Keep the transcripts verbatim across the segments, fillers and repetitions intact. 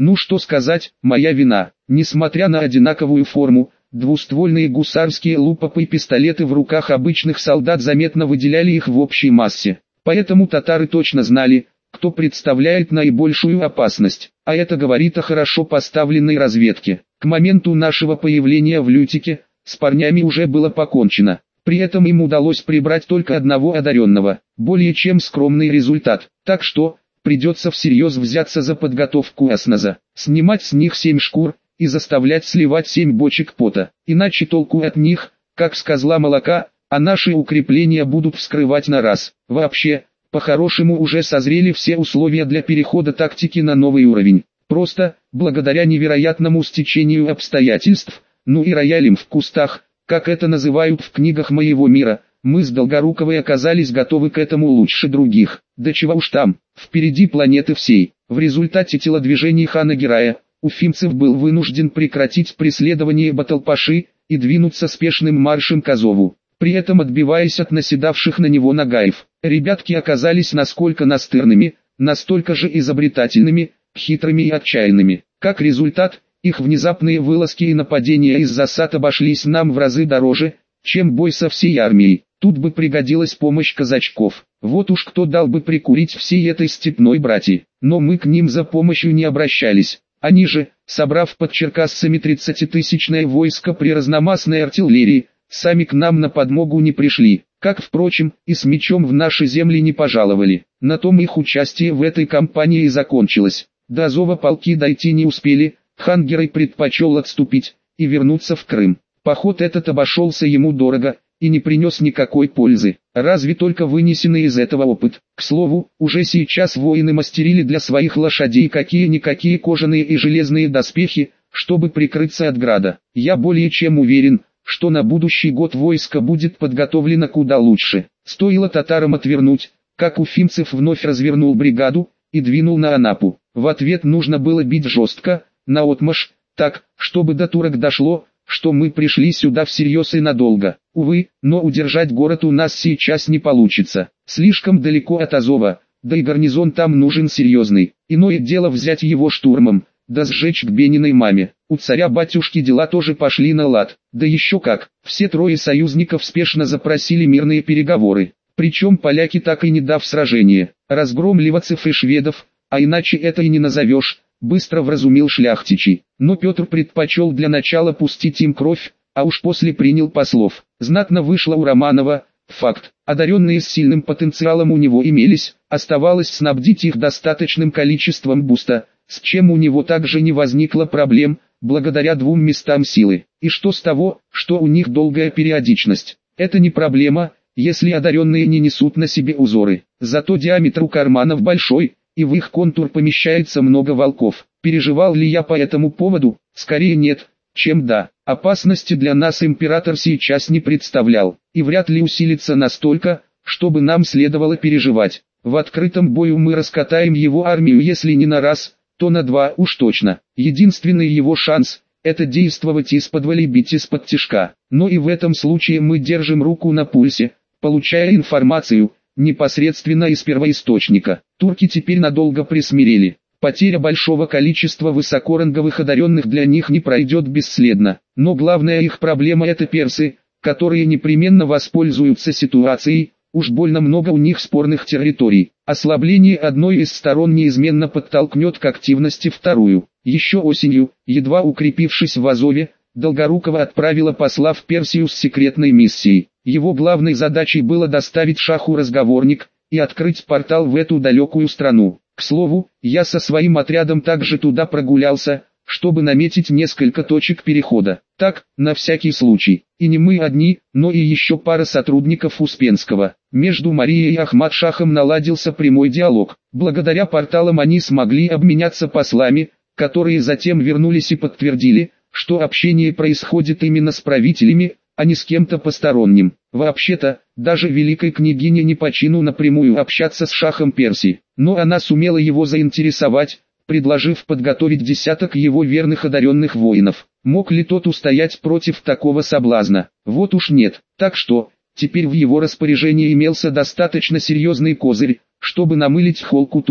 Ну что сказать, моя вина. Несмотря на одинаковую форму, двуствольные гусарские лупопы и пистолеты в руках обычных солдат заметно выделяли их в общей массе. Поэтому татары точно знали, кто представляет наибольшую опасность, а это говорит о хорошо поставленной разведке. К моменту нашего появления в Лютике, с парнями уже было покончено. При этом им удалось прибрать только одного одаренного, более чем скромный результат. Так что, придется всерьез взяться за подготовку осназа, снимать с них семь шкур и заставлять сливать семь бочек пота. Иначе толку от них, как с козла молока, а наши укрепления будут вскрывать на раз. Вообще, по-хорошему уже созрели все условия для перехода тактики на новый уровень. Просто, благодаря невероятному стечению обстоятельств, ну и роялям в кустах, как это называют в книгах моего мира, мы с Долгоруковой оказались готовы к этому лучше других. Да чего уж там, впереди планеты всей. В результате телодвижений хана Герая, Уфимцев был вынужден прекратить преследование Баталпаши и двинуться спешным маршем к Азову, при этом отбиваясь от наседавших на него нагаев. Ребятки оказались насколько настырными, настолько же изобретательными, хитрыми и отчаянными. Как результат, их внезапные вылазки и нападения из засад обошлись нам в разы дороже, чем бой со всей армией. Тут бы пригодилась помощь казачков. Вот уж кто дал бы прикурить всей этой степной братьи. Но мы к ним за помощью не обращались. Они же, собрав под черкассами тридцатитысячное войско при разномастной артиллерии, сами к нам на подмогу не пришли. Как, впрочем, и с мечом в наши земли не пожаловали. На том их участие в этой кампании и закончилось. До Азова полки дойти не успели, хан Герой предпочел отступить и вернуться в Крым. Поход этот обошелся ему дорого и не принес никакой пользы, разве только вынесенный из этого опыт. К слову, уже сейчас воины мастерили для своих лошадей какие-никакие кожаные и железные доспехи, чтобы прикрыться от града. Я более чем уверен, что на будущий год войско будет подготовлено куда лучше. Стоило татарам отвернуть, как Уфимцев вновь развернул бригаду и двинул на Анапу. В ответ нужно было бить жестко, наотмашь, так, чтобы до турок дошло, что мы пришли сюда всерьез и надолго. Увы, но удержать город у нас сейчас не получится. Слишком далеко от Азова, да и гарнизон там нужен серьезный. Иное дело взять его штурмом, да сжечь к Бениной маме. У царя-батюшки дела тоже пошли на лад. Да еще как, все трое союзников спешно запросили мирные переговоры. Причем поляки так и не дав сражения. Разгром ливацев и шведов, а иначе это и не назовешь, быстро вразумил шляхтичей. Но Петр предпочел для начала пустить им кровь, а уж после принял послов. Знатно вышло у Романова, факт. Одаренные с сильным потенциалом у него имелись, оставалось снабдить их достаточным количеством буста, с чем у него также не возникло проблем, благодаря двум местам силы. И что с того, что у них долгая периодичность? Это не проблема, если одаренные не несут на себе узоры. Зато диаметр у карманов большой, и в их контур помещается много волков. Переживал ли я по этому поводу? Скорее нет, чем да. Опасности для нас император сейчас не представлял, и вряд ли усилится настолько, чтобы нам следовало переживать. В открытом бою мы раскатаем его армию, если не на раз, то на два уж точно. Единственный его шанс – это действовать исподволь и бить из-под тишка. Но и в этом случае мы держим руку на пульсе, получая информацию непосредственно из первоисточника. Турки теперь надолго присмирели. Потеря большого количества высокоранговых одаренных для них не пройдет бесследно. Но главная их проблема – это персы, которые непременно воспользуются ситуацией. Уж больно много у них спорных территорий. Ослабление одной из сторон неизменно подтолкнет к активности вторую. Еще осенью, едва укрепившись в Азове, Долгорукова отправила посла в Персию с секретной миссией. Его главной задачей было доставить шаху разговорник и открыть портал в эту далекую страну. К слову, я со своим отрядом также туда прогулялся, чтобы наметить несколько точек перехода. Так, на всякий случай. И не мы одни, но и еще пара сотрудников Успенского. Между Марией и Ахмад-Шахом наладился прямой диалог. Благодаря порталам они смогли обменяться послами, которые затем вернулись и подтвердили, что общение происходит именно с правителями, а не с кем-то посторонним. Вообще-то, даже великой княгине не по чину напрямую общаться с шахом Персии, но она сумела его заинтересовать, предложив подготовить десяток его верных одаренных воинов. Мог ли тот устоять против такого соблазна? Вот уж нет. Так что, теперь в его распоряжении имелся достаточно серьезный козырь, чтобы намылить холку туркам.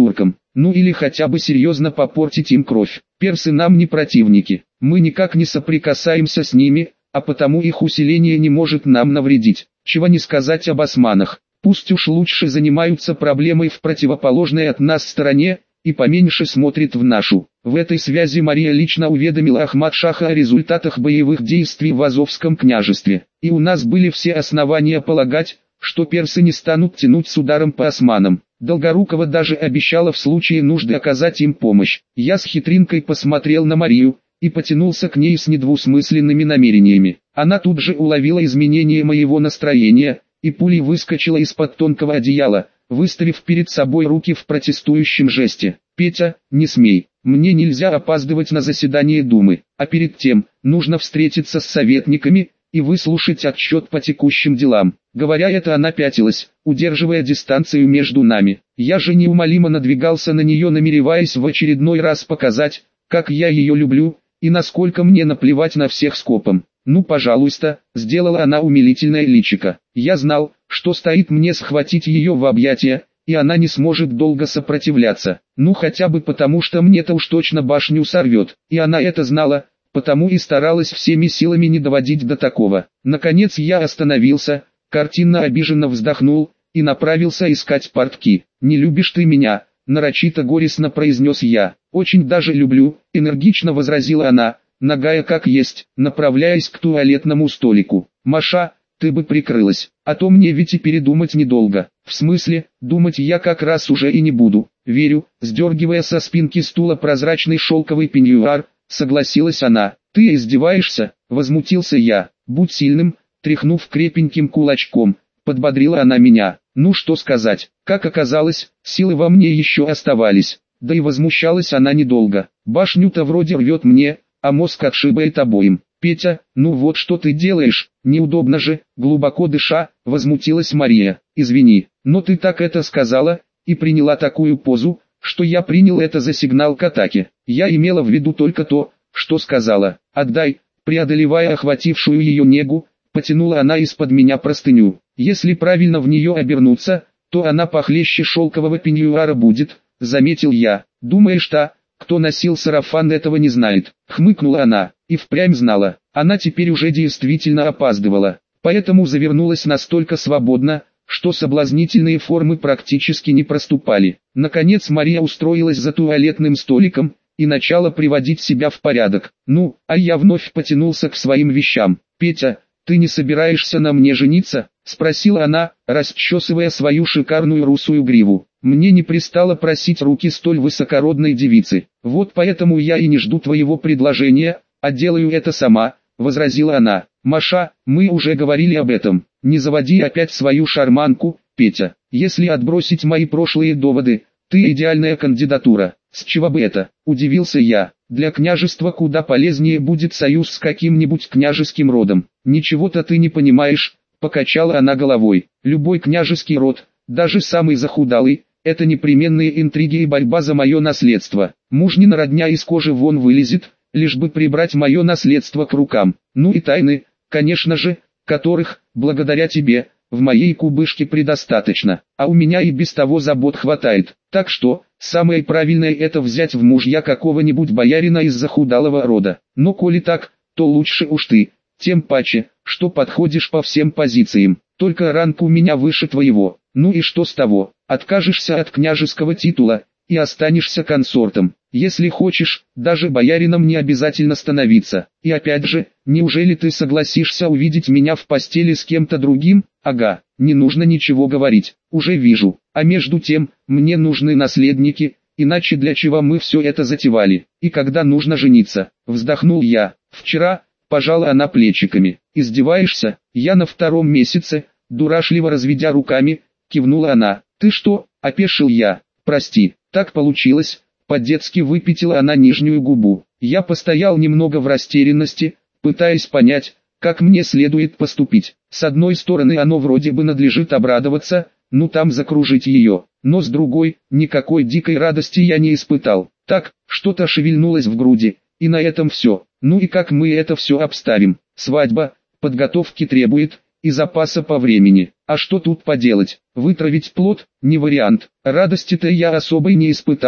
ну или хотя бы серьезно попортить им кровь. Персы нам не противники, мы никак не соприкасаемся с ними, а потому их усиление не может нам навредить. Чего не сказать об османах, пусть уж лучше занимаются проблемой в противоположной от нас стороне, и поменьше смотрит в нашу. В этой связи Мария лично уведомила Ахмад-Шаха о результатах боевых действий в Азовском княжестве, и у нас были все основания полагать, что персы не станут тянуть с ударом по османам. Долгорукова даже обещала в случае нужды оказать им помощь. Я с хитринкой посмотрел на Марию и потянулся к ней с недвусмысленными намерениями. Она тут же уловила изменение моего настроения, и пулей выскочила из-под тонкого одеяла, выставив перед собой руки в протестующем жесте. «Петя, не смей, мне нельзя опаздывать на заседание Думы, а перед тем, нужно встретиться с советниками и выслушать отчет по текущим делам». Говоря это, она пятилась, удерживая дистанцию между нами. Я же неумолимо надвигался на нее, намереваясь в очередной раз показать, как я ее люблю, и насколько мне наплевать на всех скопом. «Ну пожалуйста», — сделала она умилительное личико. Я знал, что стоит мне схватить ее в объятия, и она не сможет долго сопротивляться. Ну хотя бы потому, что мне-то уж точно башню сорвет. И она это знала, потому и старалась всеми силами не доводить до такого. Наконец я остановился, картинно обиженно вздохнул и направился искать портки. «Не любишь ты меня?» — нарочито горестно произнес я. «Очень даже люблю», — энергично возразила она, нагая как есть, направляясь к туалетному столику. «Маша, ты бы прикрылась, а то мне ведь и передумать недолго». «В смысле, думать я как раз уже и не буду». «Верю», — сдергивая со спинки стула прозрачный шелковый пеньюар, согласилась она. «Ты издеваешься?» — возмутился я. «Будь сильным», — тряхнув крепеньким кулачком, подбодрила она меня. Ну что сказать, как оказалось, силы во мне еще оставались, да и возмущалась она недолго. «Башню-то вроде рвет мне, а мозг отшибает обоим». «Петя, ну вот что ты делаешь, неудобно же», глубоко дыша, возмутилась Мария. «Извини, но ты так это сказала, и приняла такую позу, что я принял это за сигнал к атаке. Я имела в виду только то, что сказала. Отдай». Преодолевая охватившую ее негу, потянула она из-под меня простыню. «Если правильно в нее обернуться, то она похлеще шелкового пеньюара будет», заметил я. «Думаешь, та, кто носил сарафан, этого не знает?» Хмыкнула она, и впрямь знала. Она теперь уже действительно опаздывала, поэтому завернулась настолько свободно, что соблазнительные формы практически не проступали. Наконец Мария устроилась за туалетным столиком и начала приводить себя в порядок. Ну, а я вновь потянулся к своим вещам. «Петя, ты не собираешься на мне жениться?» — спросила она, расчесывая свою шикарную русую гриву. «Мне не пристало просить руки столь высокородной девицы. Вот поэтому я и не жду твоего предложения, а делаю это сама», — возразила она. «Маша, мы уже говорили об этом. Не заводи опять свою шарманку, Петя. Если отбросить мои прошлые доводы, ты идеальная кандидатура». «С чего бы это?» – удивился я. «Для княжества куда полезнее будет союз с каким-нибудь княжеским родом». «Ничего-то ты не понимаешь», – покачала она головой. «Любой княжеский род, даже самый захудалый, это непременные интриги и борьба за мое наследство. Мужнина родня из кожи вон вылезет, лишь бы прибрать мое наследство к рукам. Ну и тайны, конечно же, которых, благодаря тебе, в моей кубышке предостаточно, а у меня и без того забот хватает. Так что, самое правильное это взять в мужья какого-нибудь боярина из захудалого рода. Но коли так, то лучше уж ты, тем паче, что подходишь по всем позициям. Только ранг у меня выше твоего. Ну и что с того? Откажешься от княжеского титула и останешься консортом. Если хочешь, даже боярином не обязательно становиться. И опять же, неужели ты согласишься увидеть меня в постели с кем-то другим? Ага, не нужно ничего говорить, уже вижу. А между тем, мне нужны наследники, иначе для чего мы все это затевали? И когда нужно жениться? Вздохнул я. Вчера, пожала она плечиками. Издеваешься? Я на втором месяце, дурашливо разведя руками, кивнула она. Ты что? Опешил я. Прости, так получилось. По-детски выпятила она нижнюю губу. Я постоял немного в растерянности, пытаясь понять, как мне следует поступить. С одной стороны, оно вроде бы надлежит обрадоваться, ну там закружить ее, но с другой, никакой дикой радости я не испытал. Так, что-то шевельнулось в груди, и на этом все. Ну и как мы это все обставим? Свадьба, подготовки требует, и запаса по времени. А что тут поделать? Вытравить плод – не вариант. Радости-то я особой не испытал,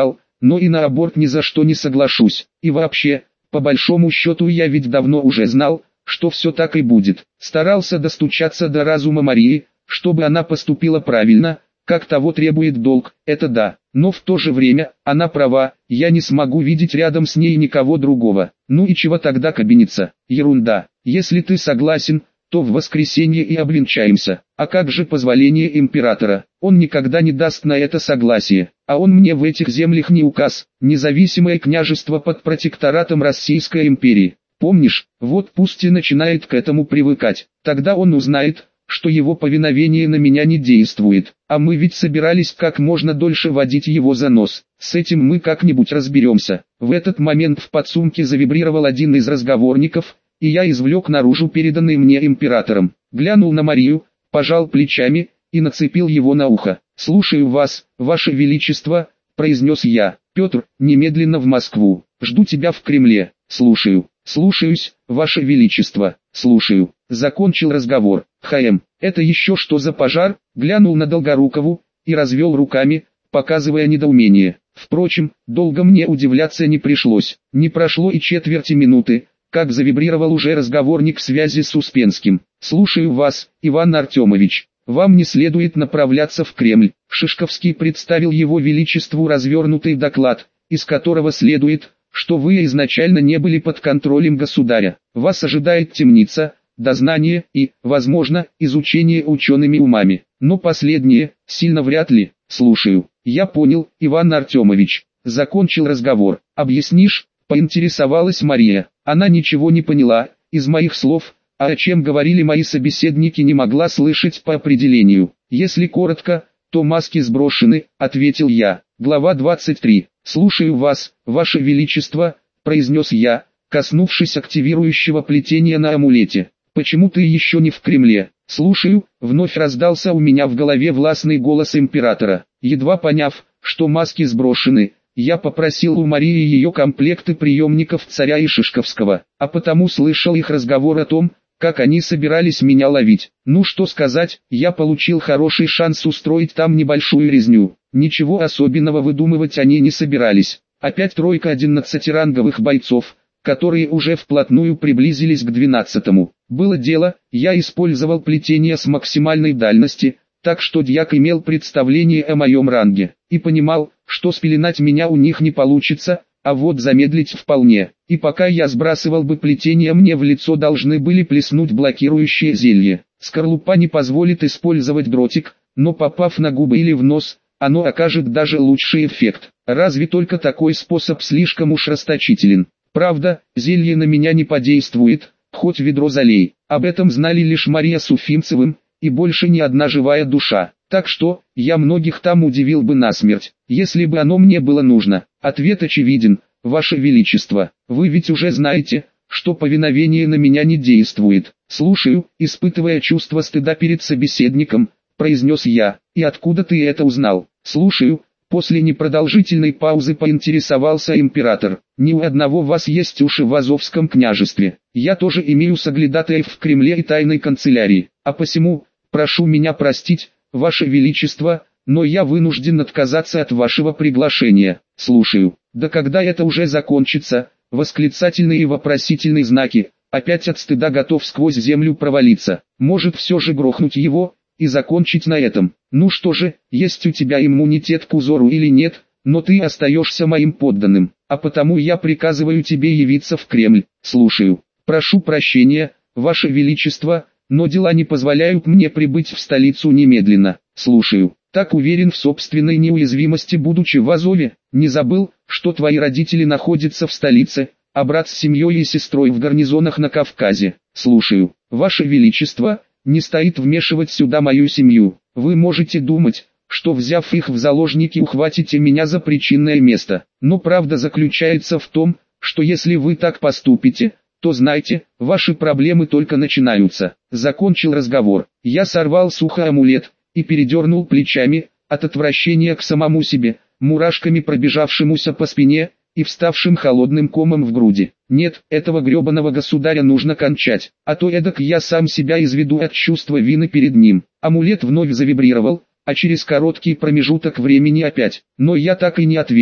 но и на аборт ни за что не соглашусь. И вообще, по большому счету я ведь давно уже знал, что все так и будет. Старался достучаться до разума Марии, чтобы она поступила правильно, как того требует долг, это да. Но в то же время, она права, я не смогу видеть рядом с ней никого другого. Ну и чего тогда кабиниться? Ерунда. Если ты согласен, то в воскресенье и обвенчаемся. А как же позволение императора? Он никогда не даст на это согласие. А он мне в этих землях не указ. Независимое княжество под протекторатом Российской империи. Помнишь? Вот пусть и начинает к этому привыкать. Тогда он узнает, что его повиновение на меня не действует. А мы ведь собирались как можно дольше водить его за нос. С этим мы как-нибудь разберемся. В этот момент в подсумке завибрировал один из разговорников, и я извлек наружу переданный мне императором. Глянул на Марию, пожал плечами и нацепил его на ухо. «Слушаю вас, ваше величество», — произнес я. «Петр, немедленно в Москву. Жду тебя в Кремле». «Слушаю». «Слушаюсь, ваше величество». «Слушаю». Закончил разговор. «ХМ, это еще что за пожар?» Глянул на Долгорукову и развел руками, показывая недоумение. Впрочем, долго мне удивляться не пришлось. Не прошло и четверти минуты, как завибрировал уже разговорник связи с Успенским. «Слушаю вас, Иван Артемович. Вам не следует направляться в Кремль». Шишковский представил его величеству развернутый доклад, из которого следует, что вы изначально не были под контролем государя. Вас ожидает темница, дознание и, возможно, изучение учеными умами. Но последнее, сильно вряд ли. Слушаю. Я понял, Иван Артемович. Закончил разговор. Объяснишь? Поинтересовалась Мария. Она ничего не поняла из моих слов, а о чем говорили мои собеседники не могла слышать по определению. Если коротко, то маски сброшены, ответил я. Глава двадцать три. «Слушаю вас, ваше величество», — произнес я, коснувшись активирующего плетения на амулете. «Почему ты еще не в Кремле?» «Слушаю», — вновь раздался у меня в голове властный голос императора. Едва поняв, что маски сброшены, я попросил у Марии ее комплекты приемников царя и Шишковского, а потому слышал их разговор о том, как они собирались меня ловить. Ну что сказать, я получил хороший шанс устроить там небольшую резню. Ничего особенного выдумывать они не собирались. Опять тройка одиннадцатиранговых бойцов, которые уже вплотную приблизились к двенадцатому. Было дело, я использовал плетение с максимальной дальности, так что дьяк имел представление о моем ранге, и понимал, что спеленать меня у них не получится, а вот замедлить вполне. И пока я сбрасывал бы плетение, мне в лицо должны были плеснуть блокирующее зелье. Скорлупа не позволит использовать дротик, но попав на губы или в нос, оно окажет даже лучший эффект. Разве только такой способ слишком уж расточителен. Правда, зелье на меня не подействует, хоть ведро залей. Об этом знали лишь Мария с Уфимцевым, и больше ни одна живая душа. Так что, я многих там удивил бы насмерть, если бы оно мне было нужно. Ответ очевиден, ваше величество. Вы ведь уже знаете, что повиновение на меня не действует. Слушаю, испытывая чувство стыда перед собеседником, произнес я. И откуда ты это узнал? Слушаю. После непродолжительной паузы поинтересовался император. «Не у одного вас есть уши в Азовском княжестве. Я тоже имею соглядатаев в Кремле и тайной канцелярии. А посему, прошу меня простить, ваше величество, но я вынужден отказаться от вашего приглашения. Слушаю». «Да когда это уже закончится?» Восклицательные и вопросительные знаки. Опять от стыда готов сквозь землю провалиться. Может все же грохнуть его и закончить на этом. Ну что же, есть у тебя иммунитет к узору или нет, но ты остаешься моим подданным, а потому я приказываю тебе явиться в Кремль. Слушаю. Прошу прощения, ваше величество, но дела не позволяют мне прибыть в столицу немедленно. Слушаю. Так уверен в собственной неуязвимости, будучи в Азове, не забыл, что твои родители находятся в столице, а брат с семьей и сестрой в гарнизонах на Кавказе. Слушаю. Ваше величество, не стоит вмешивать сюда мою семью. Вы можете думать, что взяв их в заложники ухватите меня за причинное место. Но правда заключается в том, что если вы так поступите, то знайте, ваши проблемы только начинаются. Закончил разговор. Я сорвал сухо амулет и передернул плечами, от отвращения к самому себе, мурашками пробежавшемуся по спине и вставшим холодным комом в груди. Нет, этого гребаного государя нужно кончать, а то эдак я сам себя изведу от чувства вины перед ним. Амулет вновь завибрировал, а через короткий промежуток времени опять. Но я так и не ответил.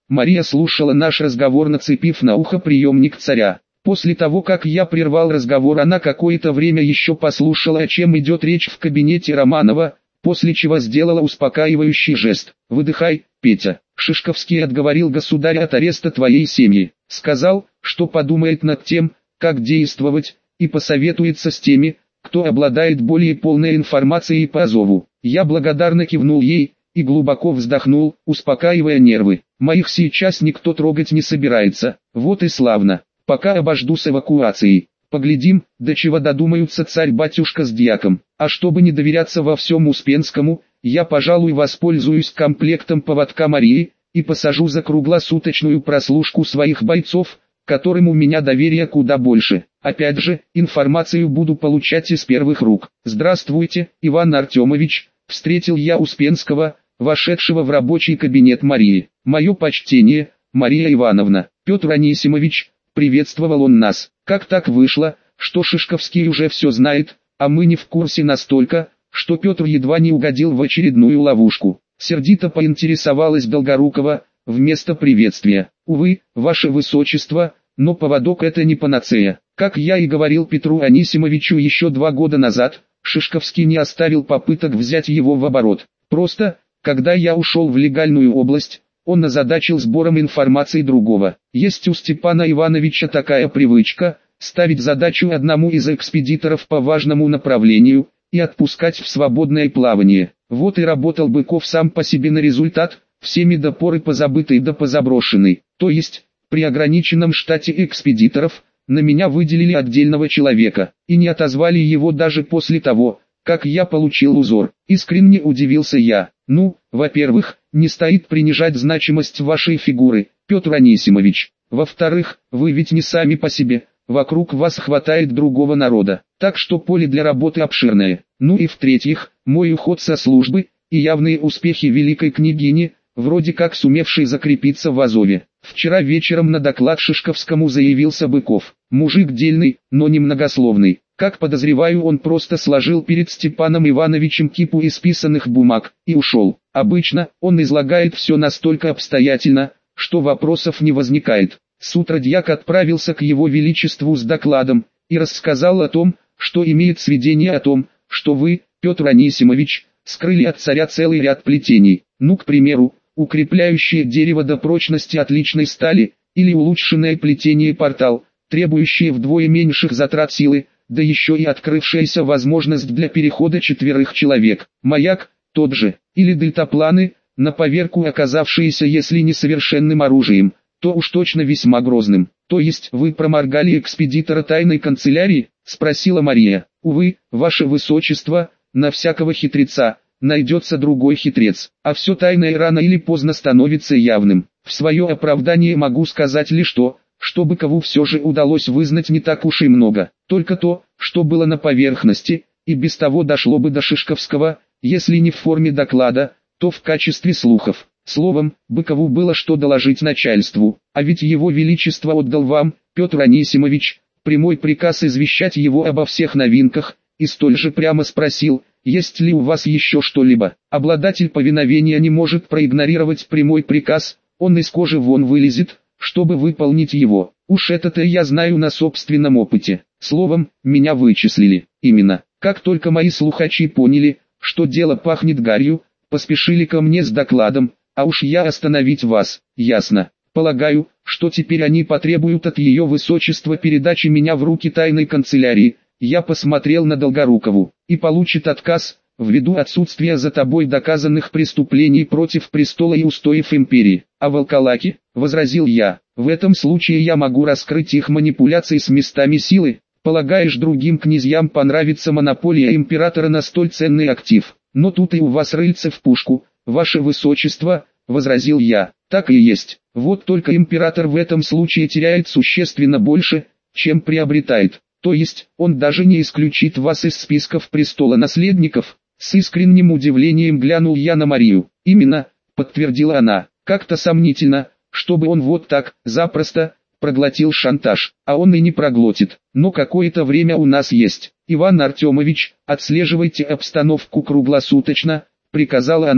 Мария слушала наш разговор, нацепив на ухо приемник царя. После того, как я прервал разговор, она какое-то время еще послушала, о чем идет речь в кабинете Романова, после чего сделала успокаивающий жест. «Выдыхай, Петя. Шишковский отговорил государя от ареста твоей семьи. Сказал, что подумает над тем, как действовать, и посоветуется с теми, кто обладает более полной информацией по Азову». Я благодарно кивнул ей и глубоко вздохнул, успокаивая нервы. Моих сейчас никто трогать не собирается. Вот и славно. Пока обожду с эвакуацией. Поглядим, до чего додумаются царь-батюшка с дьяком. А чтобы не доверяться во всем Успенскому, я, пожалуй, воспользуюсь комплектом поводка Марии и посажу за круглосуточную прослушку своих бойцов, которым у меня доверия куда больше. Опять же, информацию буду получать из первых рук. «Здравствуйте, Иван Артемович», — встретил я Успенского, вошедшего в рабочий кабинет Марии. «Мое почтение, Мария Ивановна». «Петр Анисимович», — приветствовал он нас. «Как так вышло, что Шишковский уже все знает, а мы не в курсе настолько, что Петр едва не угодил в очередную ловушку?» Сердито поинтересовалась Долгорукова, вместо приветствия. «Увы, ваше высочество, но поводок — это не панацея. Как я и говорил Петру Анисимовичу еще два года назад, Шишковский не оставил попыток взять его в оборот. Просто, когда я ушел в легальную область, он озадачил сбором информации другого. Есть у Степана Ивановича такая привычка — ставить задачу одному из экспедиторов по важному направлению и отпускать в свободное плавание. Вот и работал Быков сам по себе на результат, всеми до поры позабытый да позаброшенный. То есть, при ограниченном штате экспедиторов, на меня выделили отдельного человека, и не отозвали его даже после того, как я получил узор. Искренне удивился я. Ну, во-первых, не стоит принижать значимость вашей фигуры, Петр Анисимович. Во-вторых, вы ведь не сами по себе, вокруг вас хватает другого народа, так что поле для работы обширное. Ну и в-третьих, мой уход со службы и явные успехи великой княгини, вроде как сумевшей закрепиться в Азове. Вчера вечером на доклад Шишковскому заявился Быков. Мужик дельный, но немногословный. Как подозреваю, он просто сложил перед Степаном Ивановичем кипу исписанных бумаг и ушел. Обычно он излагает все настолько обстоятельно, что вопросов не возникает. С утра дьяк отправился к его величеству с докладом и рассказал о том, что имеет сведения о том, что вы, Петр Анисимович, скрыли от царя целый ряд плетений. Ну, к примеру, укрепляющее дерево до прочности отличной стали, или улучшенное плетение портал, требующее вдвое меньших затрат силы, да еще и открывшаяся возможность для перехода четверых человек. Маяк, тот же, или дельтапланы, на поверку оказавшиеся если не совершенным оружием, то уж точно весьма грозным. То есть вы проморгали экспедитора тайной канцелярии? Спросила Мария. Увы, ваше высочество, на всякого хитреца найдется другой хитрец, а все тайное рано или поздно становится явным. В свое оправдание могу сказать лишь то, что Быкову все же удалось вызнать не так уж и много. Только то, что было на поверхности, и без того дошло бы до Шишковского, если не в форме доклада, то в качестве слухов. Словом, Быкову было что доложить начальству, а ведь его величество отдал вам, Петр Анисимович, прямой приказ извещать его обо всех новинках, и столь же прямо спросил, есть ли у вас еще что-либо. Обладатель повиновения не может проигнорировать прямой приказ, он из кожи вон вылезет, чтобы выполнить его. Уж это-то я знаю на собственном опыте. Словом, меня вычислили. Именно, как только мои слухачи поняли, что дело пахнет гарью, поспешили ко мне с докладом, а уж я остановить вас, ясно. Полагаю, что теперь они потребуют от ее высочества передачи меня в руки тайной канцелярии. Я посмотрел на Долгорукову, и получит отказ, ввиду отсутствия за тобой доказанных преступлений против престола и устоев империи. А волколаки, возразил я, в этом случае я могу раскрыть их манипуляции с местами силы. Полагаешь, другим князьям понравится монополия императора на столь ценный актив? Но тут и у вас рыльце в пушку, ваше высочество, возразил я. Так и есть, вот только император в этом случае теряет существенно больше, чем приобретает. То есть, он даже не исключит вас из списков престолонаследников. С искренним удивлением глянул я на Марию. Именно, подтвердила она, как-то сомнительно, чтобы он вот так, запросто, проглотил шантаж, а он и не проглотит. Но какое-то время у нас есть. Иван Артемович, отслеживайте обстановку круглосуточно, приказала она,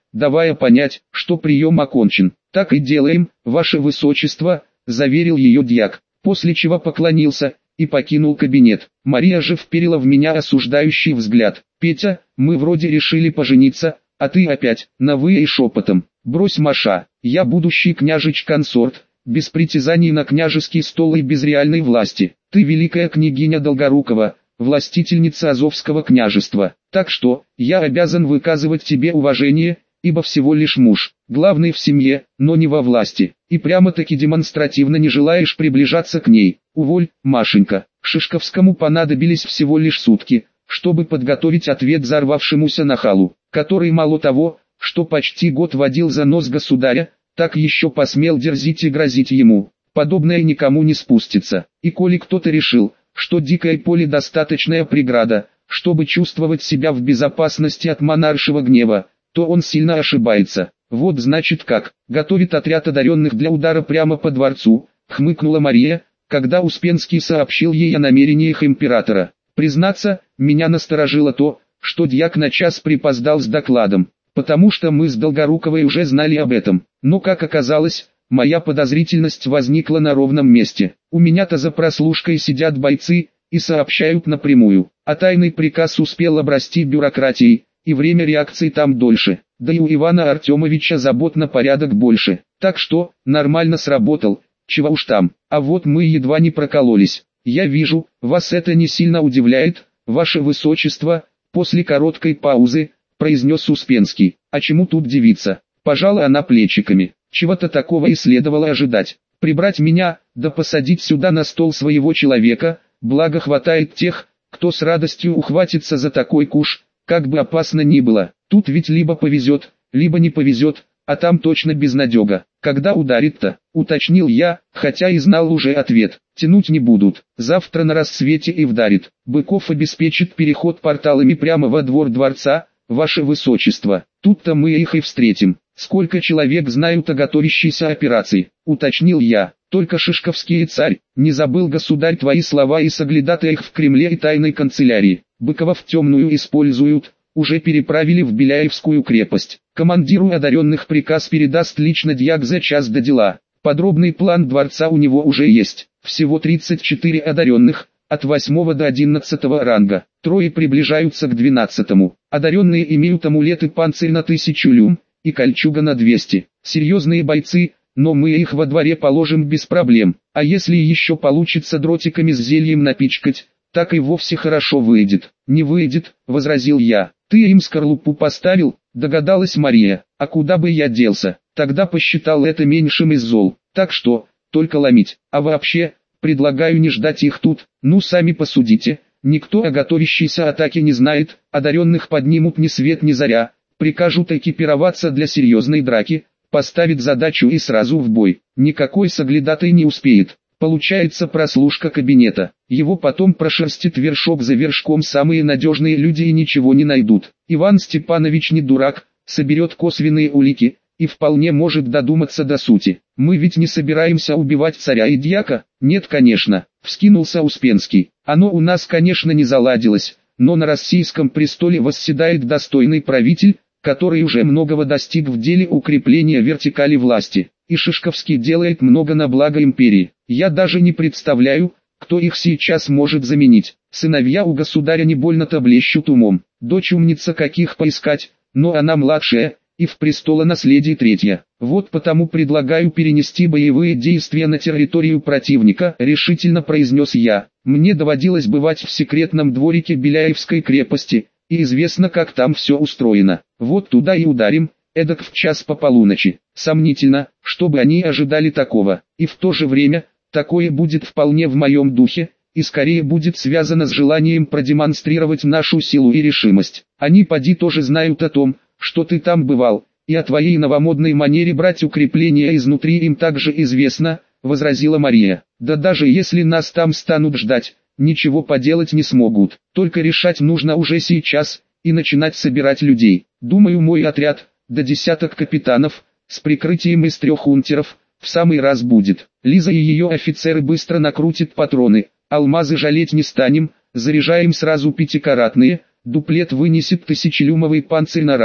давая понять, что прием окончен. «Так и делаем, ваше высочество», — заверил ее дьяк, после чего поклонился и покинул кабинет. Мария же вперила в меня осуждающий взгляд. «Петя, мы вроде решили пожениться, а ты опять, на «вы» и шепотом. Брось, Маша, я будущий княжич-консорт, без притязаний на княжеский стол и без реальной власти. Ты великая княгиня Долгорукова, властительница Азовского княжества. Так что, я обязан выказывать тебе уважение, ибо всего лишь муж, главный в семье, но не во власти, и прямо-таки демонстративно не желаешь приближаться к ней. Уволь, Машенька». Шишковскому понадобились всего лишь сутки, чтобы подготовить ответ взорвавшемуся нахалу, который мало того, что почти год водил за нос государя, так еще посмел дерзить и грозить ему. Подобное никому не спустится. И коли кто-то решил, что дикое поле достаточная преграда, чтобы чувствовать себя в безопасности от монаршего гнева, то он сильно ошибается. «Вот значит как, готовит отряд одаренных для удара прямо по дворцу», — хмыкнула Мария, когда Успенский сообщил ей о намерениях императора. Признаться, меня насторожило то, что дьяк на час припоздал с докладом, потому что мы с Долгоруковой уже знали об этом. Но как оказалось, моя подозрительность возникла на ровном месте. У меня-то за прослушкой сидят бойцы и сообщают напрямую, а тайный приказ успел обрасти бюрократией, и время реакции там дольше. Да и у Ивана Артемовича забот на порядок больше. Так что, нормально сработал, чего уж там. А вот мы едва не прокололись. «Я вижу, вас это не сильно удивляет, ваше высочество», после короткой паузы, произнес Успенский. «А чему тут дивиться?» Пожала она плечиками. Чего-то такого и следовало ожидать. Прибрать меня, да посадить сюда на стол своего человека, благо хватает тех, кто с радостью ухватится за такой куш, как бы опасно ни было. Тут ведь либо повезет, либо не повезет, а там точно безнадега. «Когда ударит-то?» — уточнил я, хотя и знал уже ответ. «Тянуть не будут, завтра на рассвете и вдарит. Быков обеспечит переход порталами прямо во двор дворца, ваше высочество. Тут-то мы их и встретим». «Сколько человек знают о готовящейся операции?» — уточнил я. «Только Шишковский царь, не забыл государь твои слова и соглядатаях в Кремле и тайной канцелярии. Быкова в темную используют, уже переправили в Беляевскую крепость. Командиру одаренных приказ передаст лично дьяк за час до дела. Подробный план дворца у него уже есть. Всего тридцать четыре одаренных, от восьмого до одиннадцатого ранга. Трое приближаются к двенадцатому. Одаренные имеют амулеты панцирь на тысячу люм и кольчуга на двести. Серьезные бойцы, но мы их во дворе положим без проблем. А если еще получится дротиками с зельем напичкать, так и вовсе хорошо выйдет». «Не выйдет», — возразил я. «Ты им скорлупу поставил?» — догадалась Мария. «А куда бы я делся? Тогда посчитал это меньшим из зол. Так что, только ломить. А вообще, предлагаю не ждать их тут. Ну сами посудите, никто о готовящейся атаке не знает, одаренных поднимут ни свет ни заря, прикажут экипироваться для серьезной драки, поставит задачу и сразу в бой. Никакой соглядатай не успеет. Получается прослушка кабинета. Его потом прошерстит вершок за вершком самые надежные люди и ничего не найдут. Иван Степанович не дурак, соберет косвенные улики, и вполне может додуматься до сути. Мы ведь не собираемся убивать царя и дьяка?» «Нет, конечно», — вскинулся Успенский. «Оно у нас, конечно, не заладилось, но на российском престоле восседает достойный правитель, который уже многого достиг в деле укрепления вертикали власти. И Шишковский делает много на благо империи. Я даже не представляю, кто их сейчас может заменить. Сыновья у государя не больно-то блещут умом. Дочь умница каких поискать, но она младшая, и в престолонаследии третья. Вот потому предлагаю перенести боевые действия на территорию противника», — решительно произнес я. «Мне доводилось бывать в секретном дворике Беляевской крепости, и известно, как там все устроено. Вот туда и ударим, эдак в час по полуночи. Сомнительно, чтобы они ожидали такого, и в то же время, такое будет вполне в моем духе, и скорее будет связано с желанием продемонстрировать нашу силу и решимость. Они поди тоже знают о том, что ты там бывал, и о твоей новомодной манере брать укрепления изнутри им также известно», — возразила Мария. «Да даже если нас там станут ждать, ничего поделать не смогут. Только решать нужно уже сейчас, и начинать собирать людей. Думаю, мой отряд, до десяток капитанов, с прикрытием из трех унтеров, в самый раз будет. Лиза и ее офицеры быстро накрутят патроны, алмазы жалеть не станем, заряжаем сразу пятикаратные, дуплет вынесет тысячелюмовый панцирь на раз,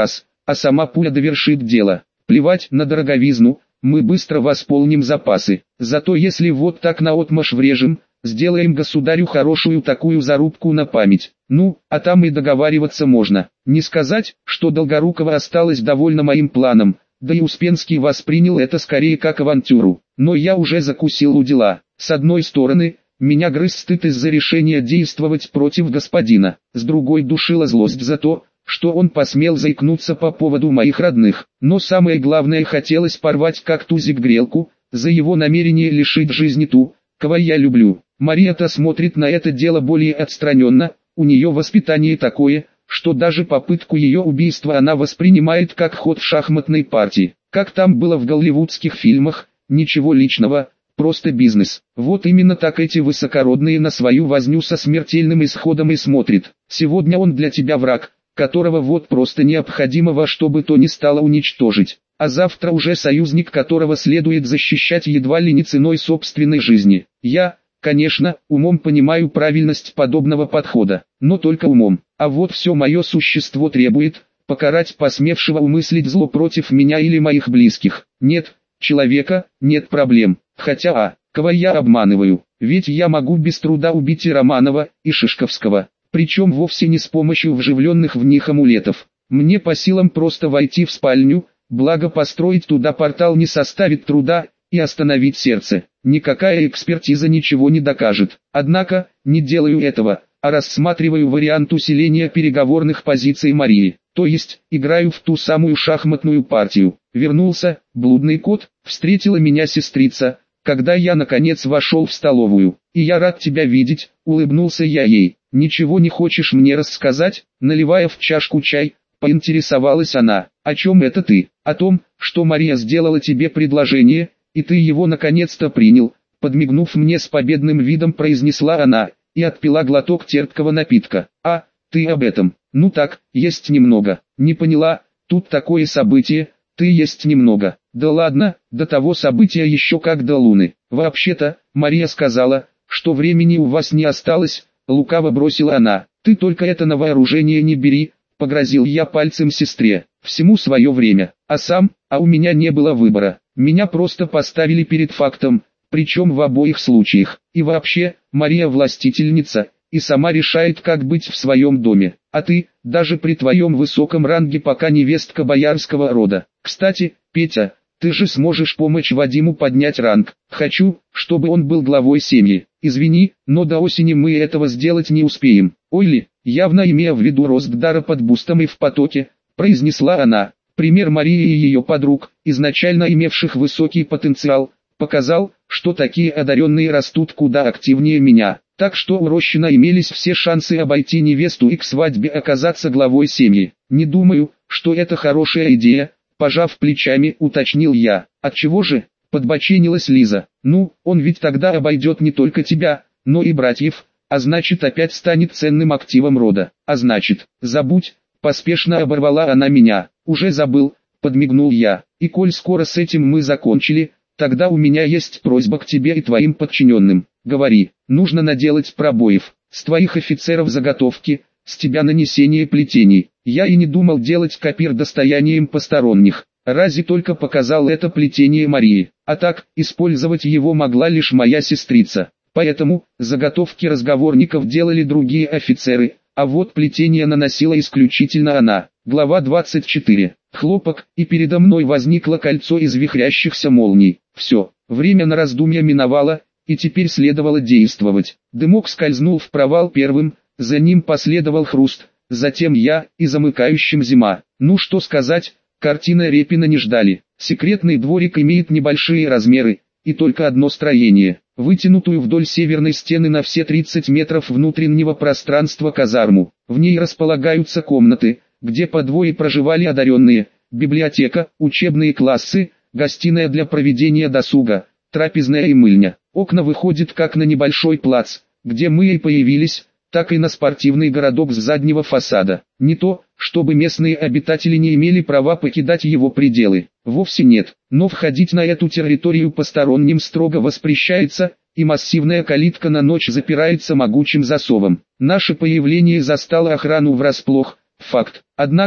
а сама пуля довершит дело. Плевать на дороговизну, мы быстро восполним запасы. Зато если вот так наотмашь врежем, сделаем государю хорошую такую зарубку на память. Ну, а там и договариваться можно. Не сказать, что Долгорукова осталась довольна моим планом, да и Успенский воспринял это скорее как авантюру. Но я уже закусил у дела. С одной стороны, меня грыз стыд из-за решения действовать против господина, с другой душила злость за то, что он посмел заикнуться по поводу моих родных. Но самое главное, хотелось порвать как тузик грелку, за его намерение лишить жизни ту, кого я люблю. Мария-то смотрит на это дело более отстраненно, у нее воспитание такое, что даже попытку ее убийства она воспринимает как ход в шахматной партии. Как там было в голливудских фильмах, ничего личного, просто бизнес. Вот именно так эти высокородные на свою возню со смертельным исходом и смотрят. Сегодня он для тебя враг, которого вот просто необходимо во что бы то ни стало уничтожить. А завтра уже союзник, которого следует защищать едва ли не ценой собственной жизни. Я, конечно, умом понимаю правильность подобного подхода, но только умом. А вот все мое существо требует покарать посмевшего умыслить зло против меня или моих близких. Нет человека, нет проблем. Хотя а, кого я обманываю, ведь я могу без труда убить и Романова, и Шишковского, причем вовсе не с помощью вживленных в них амулетов. Мне по силам просто войти в спальню, благо построить туда портал не составит труда, и остановить сердце. Никакая экспертиза ничего не докажет. Однако, не делаю этого, а рассматриваю вариант усиления переговорных позиций Марии. То есть, играю в ту самую шахматную партию. Вернулся, блудный кот, встретила меня сестрица, когда я наконец вошел в столовую. И я рад тебя видеть, улыбнулся я ей. Ничего не хочешь мне рассказать? Наливая в чашку чай, поинтересовалась она. О чем это ты? О том, что Мария сделала тебе предложение, и ты его наконец-то принял. Подмигнув мне с победным видом, произнесла она, и отпила глоток терпкого напитка. А, ты об этом? Ну так, есть немного. Не поняла, тут такое событие, ты есть немного. Да ладно, до того события еще как до луны. Вообще-то, Мария сказала, что времени у вас не осталось, лукаво бросила она. Ты только это на вооружение не бери, погрозил я пальцем сестре. Всему свое время. А сам, а у меня не было выбора. Меня просто поставили перед фактом, причем в обоих случаях. И вообще, Мария властительница, и сама решает, как быть в своем доме. А ты, даже при твоем высоком ранге, пока невестка боярского рода. Кстати, Петя, ты же сможешь помочь Вадиму поднять ранг. Хочу, чтобы он был главой семьи. Извини, но до осени мы этого сделать не успеем. Ой ли, явно имея в виду рост дара под бустом и в потоке, произнесла она. Пример Марии и ее подруг, изначально имевших высокий потенциал, показал, что такие одаренные растут куда активнее меня. Так что у Рощина имелись все шансы обойти невесту и к свадьбе оказаться главой семьи. Не думаю, что это хорошая идея, пожав плечами, уточнил я. Отчего же? Подбоченилась Лиза. Ну, он ведь тогда обойдет не только тебя, но и братьев, а значит опять станет ценным активом рода. А значит, забудь, поспешно оборвала она меня. Уже забыл, подмигнул я. И коль скоро с этим мы закончили, тогда у меня есть просьба к тебе и твоим подчиненным. Говори, нужно наделать пробоев. С твоих офицеров заготовки, с тебя нанесение плетений. Я и не думал делать копир достоянием посторонних. Рази только показал это плетение Марии. А так, использовать его могла лишь моя сестрица. Поэтому, заготовки разговорников делали другие офицеры, а вот плетение наносила исключительно она. Глава двадцать четыре. Хлопок, и передо мной возникло кольцо из вихрящихся молний. Все, время на раздумья миновало, и теперь следовало действовать. Дымок скользнул в провал первым, за ним последовал хруст, затем я, и замыкающим зима. Ну что сказать, картина Репина не ждали. Секретный дворик имеет небольшие размеры, и только одно строение, вытянутую вдоль северной стены на все тридцать метров внутреннего пространства казарму. В ней располагаются комнаты, где по двое проживали одаренные, библиотека, учебные классы, гостиная для проведения досуга, трапезная и мыльня. Окна выходят как на небольшой плац, где мы и появились, так и на спортивный городок с заднего фасада. Не то, чтобы местные обитатели не имели права покидать его пределы, вовсе нет, но входить на эту территорию посторонним строго воспрещается, и массивная калитка на ночь запирается могучим засовом. Наше появление застало охрану врасплох, факт. Однако,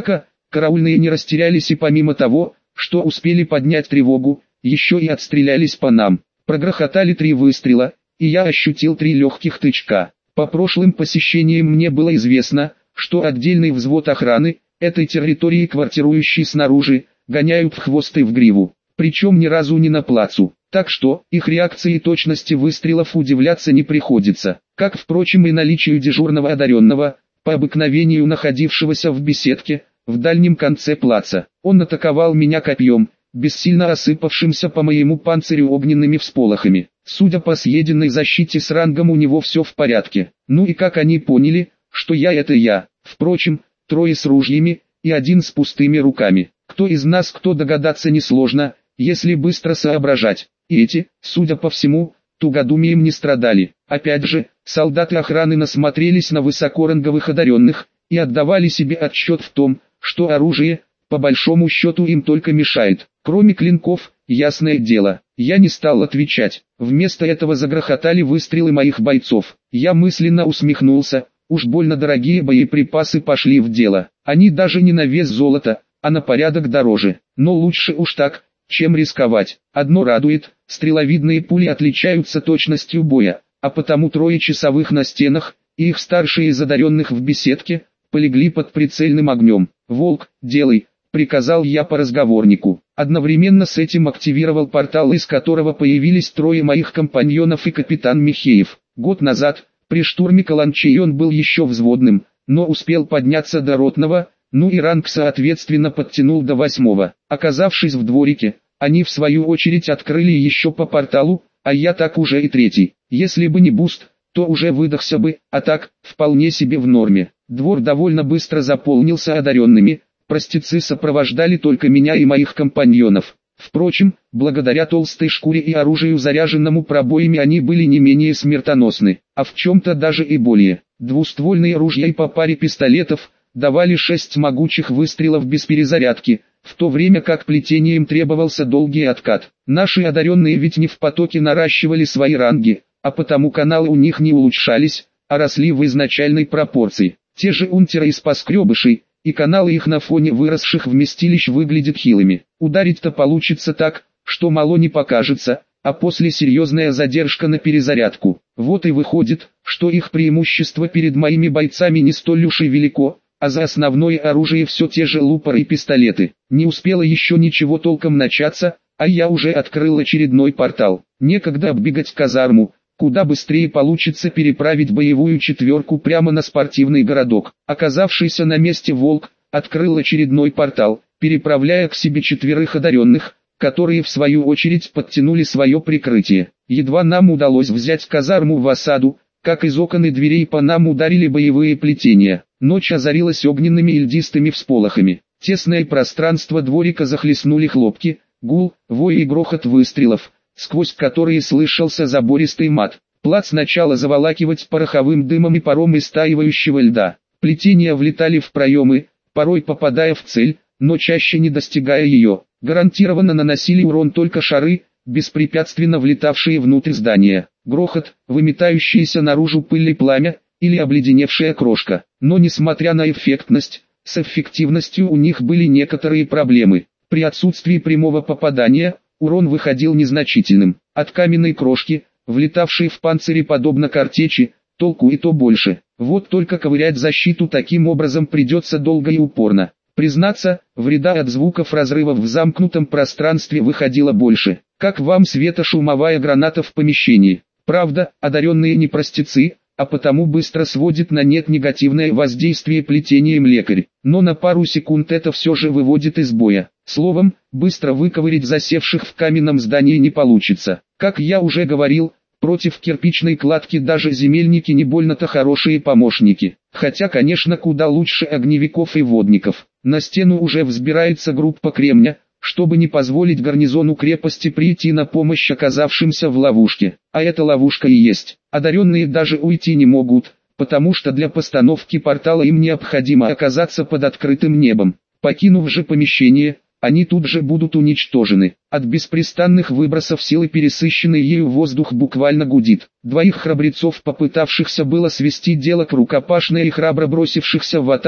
Караульные не растерялись и помимо того, что успели поднять тревогу, еще и отстрелялись по нам. Прогрохотали три выстрела, и я ощутил три легких тычка. По прошлым посещениям мне было известно, что отдельный взвод охраны этой территории, квартирующий снаружи, гоняют в хвост и в гриву, причем ни разу не на плацу. Так что, их реакции и точности выстрелов удивляться не приходится, как, впрочем, и наличию дежурного одаренного, по обыкновению находившегося в беседке, в дальнем конце плаца. Он атаковал меня копьем, бессильно осыпавшимся по моему панцирю огненными всполохами. Судя по съеденной защите с рангом, у него все в порядке. Ну и как они поняли, что я это я? Впрочем, трое с ружьями, и один с пустыми руками. Кто из нас кто догадаться несложно, если быстро соображать. И эти, судя по всему, тугодумием не страдали. Опять же, солдаты охраны насмотрелись на высокоранговых одаренных, и отдавали себе отсчет в том, что оружие, по большому счету, им только мешает. Кроме клинков, ясное дело, я не стал отвечать. Вместо этого загрохотали выстрелы моих бойцов. Я мысленно усмехнулся, уж больно дорогие боеприпасы пошли в дело. Они даже не на вес золота, а на порядок дороже. Но лучше уж так, чем рисковать. Одно радует, стреловидные пули отличаются точностью боя, а потому трое часовых на стенах, и их старшие из одаренных в беседке, полегли под прицельным огнем. «Волк, делай», — приказал я по разговорнику. Одновременно с этим активировал портал, из которого появились трое моих компаньонов и капитан Михеев. Год назад, при штурме Каланчей, он был еще взводным, но успел подняться до ротного, ну и ранг соответственно подтянул до восьмого. Оказавшись в дворике, они в свою очередь открыли еще по порталу, а я так уже и третий. Если бы не буст, то уже выдохся бы, а так, вполне себе в норме. Двор довольно быстро заполнился одаренными, простецы сопровождали только меня и моих компаньонов. Впрочем, благодаря толстой шкуре и оружию, заряженному пробоями, они были не менее смертоносны, а в чем-то даже и более. Двуствольные ружья и по паре пистолетов давали шесть могучих выстрелов без перезарядки, в то время как плетением требовался долгий откат. Наши одаренные ведь не в потоке наращивали свои ранги, а потому каналы у них не улучшались, а росли в изначальной пропорции. Те же унтеры из поскребышей, и каналы их на фоне выросших вместилищ выглядят хилыми. Ударить-то получится так, что мало не покажется, а после серьезная задержка на перезарядку. Вот и выходит, что их преимущество перед моими бойцами не столь уж и велико, а за основное оружие все те же лупоры и пистолеты. Не успело еще ничего толком начаться, а я уже открыл очередной портал. Некогда оббегать казарму, куда быстрее получится переправить боевую четверку прямо на спортивный городок. Оказавшийся на месте Волк открыл очередной портал, переправляя к себе четверых одаренных, которые в свою очередь подтянули свое прикрытие. Едва нам удалось взять казарму в осаду, как из окон и дверей по нам ударили боевые плетения. Ночь озарилась огненными и льдистыми всполохами. Тесное пространство дворика захлестнули хлопки, гул, вой и грохот выстрелов, сквозь которые слышался забористый мат. Плац начало заволакивать пороховым дымом и паром истаивающего льда. Плетения влетали в проемы, порой попадая в цель, но чаще не достигая ее. Гарантированно наносили урон только шары, беспрепятственно влетавшие внутрь здания. Грохот, выметающиеся наружу пыль и пламя, или обледеневшая крошка. Но несмотря на эффектность, с эффективностью у них были некоторые проблемы. При отсутствии прямого попадания, урон выходил незначительным. От каменной крошки, влетавшей в панцири подобно картечи, толку и то больше. Вот только ковырять защиту таким образом придется долго и упорно. Признаться, вреда от звуков разрывов в замкнутом пространстве выходило больше. Как вам светошумовая граната в помещении? Правда, одаренные не простецы, а потому быстро сводит на нет негативное воздействие плетением лекарь. Но на пару секунд это все же выводит из боя. Словом, быстро выковырять засевших в каменном здании не получится. Как я уже говорил, против кирпичной кладки даже земельники не больно-то хорошие помощники. Хотя, конечно, куда лучше огневиков и водников. На стену уже взбирается группа кремня, чтобы не позволить гарнизону крепости прийти на помощь оказавшимся в ловушке. А эта ловушка и есть. Одаренные даже уйти не могут, потому что для постановки портала им необходимо оказаться под открытым небом. Покинув же помещение, они тут же будут уничтожены. От беспрестанных выбросов силы пересыщенный ею воздух буквально гудит. Двоих храбрецов, попытавшихся было свести дело к рукопашной и храбро бросившихся в атаку,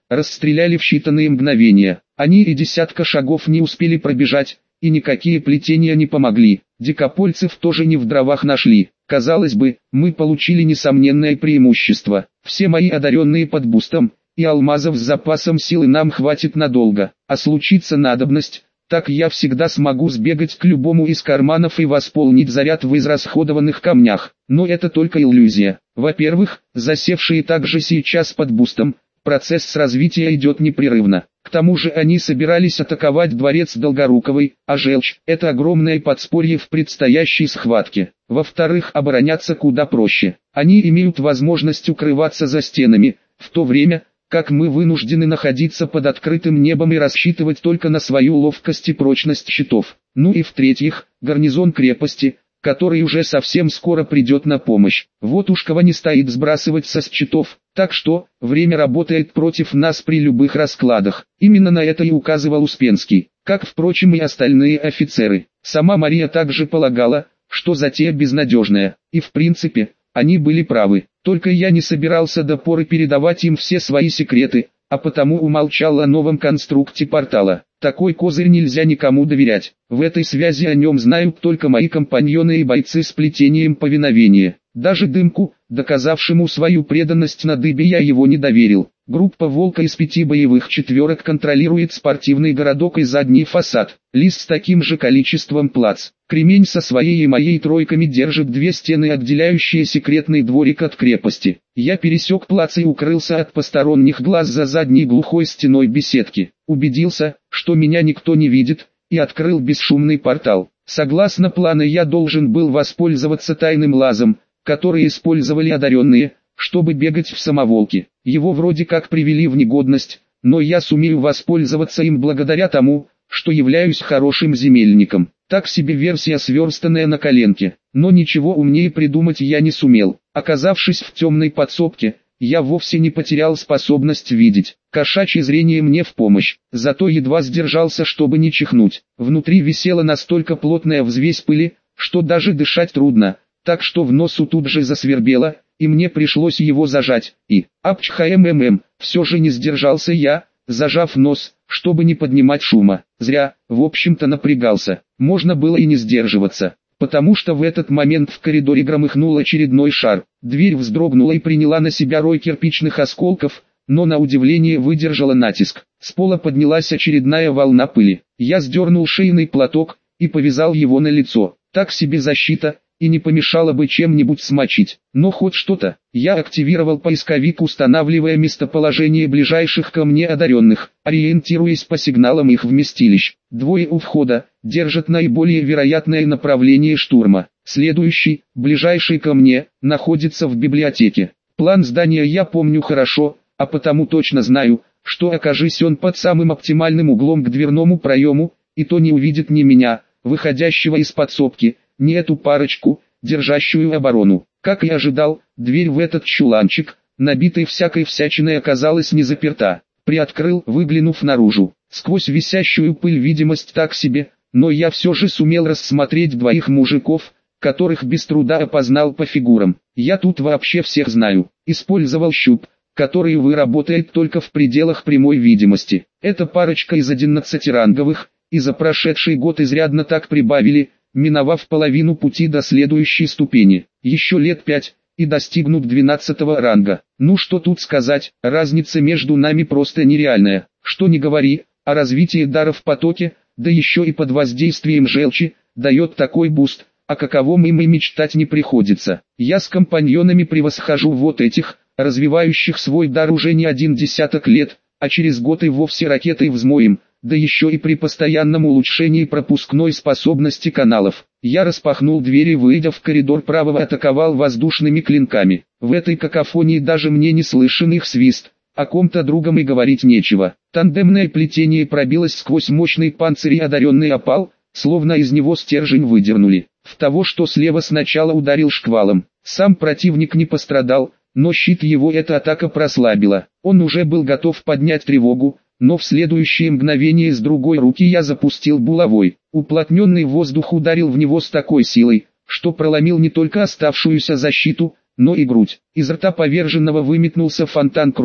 расстреляли в считанные мгновения. Они и десятка шагов не успели пробежать, и никакие плетения не помогли. Дикопольцев тоже не в дровах нашли. Казалось бы, мы получили несомненное преимущество. Все мои одаренные под бустом, и алмазов с запасом силы нам хватит надолго. А случится надобность, так я всегда смогу сбегать к любому из карманов и восполнить заряд в израсходованных камнях. Но это только иллюзия. Во-первых, засевшие также сейчас под бустом, процесс развития идет непрерывно. К тому же они собирались атаковать дворец Долгоруковой, а желчь – это огромное подспорье в предстоящей схватке. Во-вторых, обороняться куда проще. Они имеют возможность укрываться за стенами, в то время, как мы вынуждены находиться под открытым небом и рассчитывать только на свою ловкость и прочность щитов. Ну и в-третьих, гарнизон крепости, который уже совсем скоро придет на помощь. Вот уж кого не стоит сбрасывать со счетов, так что, время работает против нас при любых раскладах. Именно на это и указывал Успенский, как впрочем и остальные офицеры. Сама Мария также полагала, что затея безнадежная, и в принципе, они были правы. Только я не собирался до поры передавать им все свои секреты, а потому умолчал о новом конструкте портала. Такой козырь нельзя никому доверять. В этой связи о нем знают только мои компаньоны и бойцы с плетением повиновения. Даже Дымку, доказавшему свою преданность на дыбе, я его не доверил. Группа «Волка» из пяти боевых четверок контролирует спортивный городок и задний фасад. Лис с таким же количеством плац. Кремень со своей и моей тройками держит две стены, отделяющие секретный дворик от крепости. Я пересек плац и укрылся от посторонних глаз за задней глухой стеной беседки. Убедился, что меня никто не видит, и открыл бесшумный портал. Согласно плану, я должен был воспользоваться тайным лазом, который использовали одаренные, чтобы бегать в самоволке. Его вроде как привели в негодность, но я сумею воспользоваться им благодаря тому, что являюсь хорошим земельником. Так себе версия, сверстанная на коленке, но ничего умнее придумать я не сумел. Оказавшись в темной подсобке, я вовсе не потерял способность видеть. Кошачье зрение мне в помощь, зато едва сдержался, чтобы не чихнуть. Внутри висела настолько плотная взвесь пыли, что даже дышать трудно, так что в носу тут же засвербело, и мне пришлось его зажать. И, апчхаэмэм, все же не сдержался я, зажав нос, чтобы не поднимать шума. Зря, в общем-то, напрягался. Можно было и не сдерживаться, потому что в этот момент в коридоре громыхнул очередной шар. Дверь вздрогнула и приняла на себя рой кирпичных осколков, но на удивление выдержала натиск. С пола поднялась очередная волна пыли. Я сдернул шейный платок и повязал его на лицо. Так себе защита, и не помешало бы чем-нибудь смочить. Но хоть что-то. Я активировал поисковик, устанавливая местоположение ближайших ко мне одаренных, ориентируясь по сигналам их вместилищ. Двое у входа, держат наиболее вероятное направление штурма. Следующий, ближайший ко мне, находится в библиотеке. План здания я помню хорошо, а потому точно знаю, что окажись он под самым оптимальным углом к дверному проему, и то не увидит ни меня, выходящего из подсобки, ни эту парочку, держащую оборону. Как и ожидал, дверь в этот чуланчик, набитый всякой всячиной, оказалась не заперта. Приоткрыл, выглянув наружу. Сквозь висящую пыль видимость так себе, но я все же сумел рассмотреть двоих мужиков, которых без труда опознал по фигурам. Я тут вообще всех знаю. Использовал щуп, который, увы, работает только в пределах прямой видимости. Эта парочка из одиннадцатиранговых, и за прошедший год изрядно так прибавили, миновав половину пути до следующей ступени. Еще лет пять, и достигнут двенадцатого ранга. Ну что тут сказать, разница между нами просто нереальная. Что ни говори, а развитие дара в потоке, да еще и под воздействием желчи, дает такой буст, о каковом им и мечтать не приходится. Я с компаньонами превосхожу вот этих, развивающих свой дар уже не один десяток лет, а через год и вовсе ракетой взмоем, да еще и при постоянном улучшении пропускной способности каналов. Я распахнул дверь и, выйдя в коридор правого, атаковал воздушными клинками. В этой какофонии даже мне не слышен их свист, о ком-то другом и говорить нечего. Тандемное плетение пробилось сквозь мощный панцирь и одаренный опал, словно из него стержень выдернули. В того, что слева, сначала ударил шквалом. Сам противник не пострадал, но щит его эта атака прослабила. Он уже был готов поднять тревогу, но в следующее мгновение с другой руки я запустил булавой. Уплотненный воздух ударил в него с такой силой, что проломил не только оставшуюся защиту, но и грудь. Из рта поверженного выметнулся фонтан крови,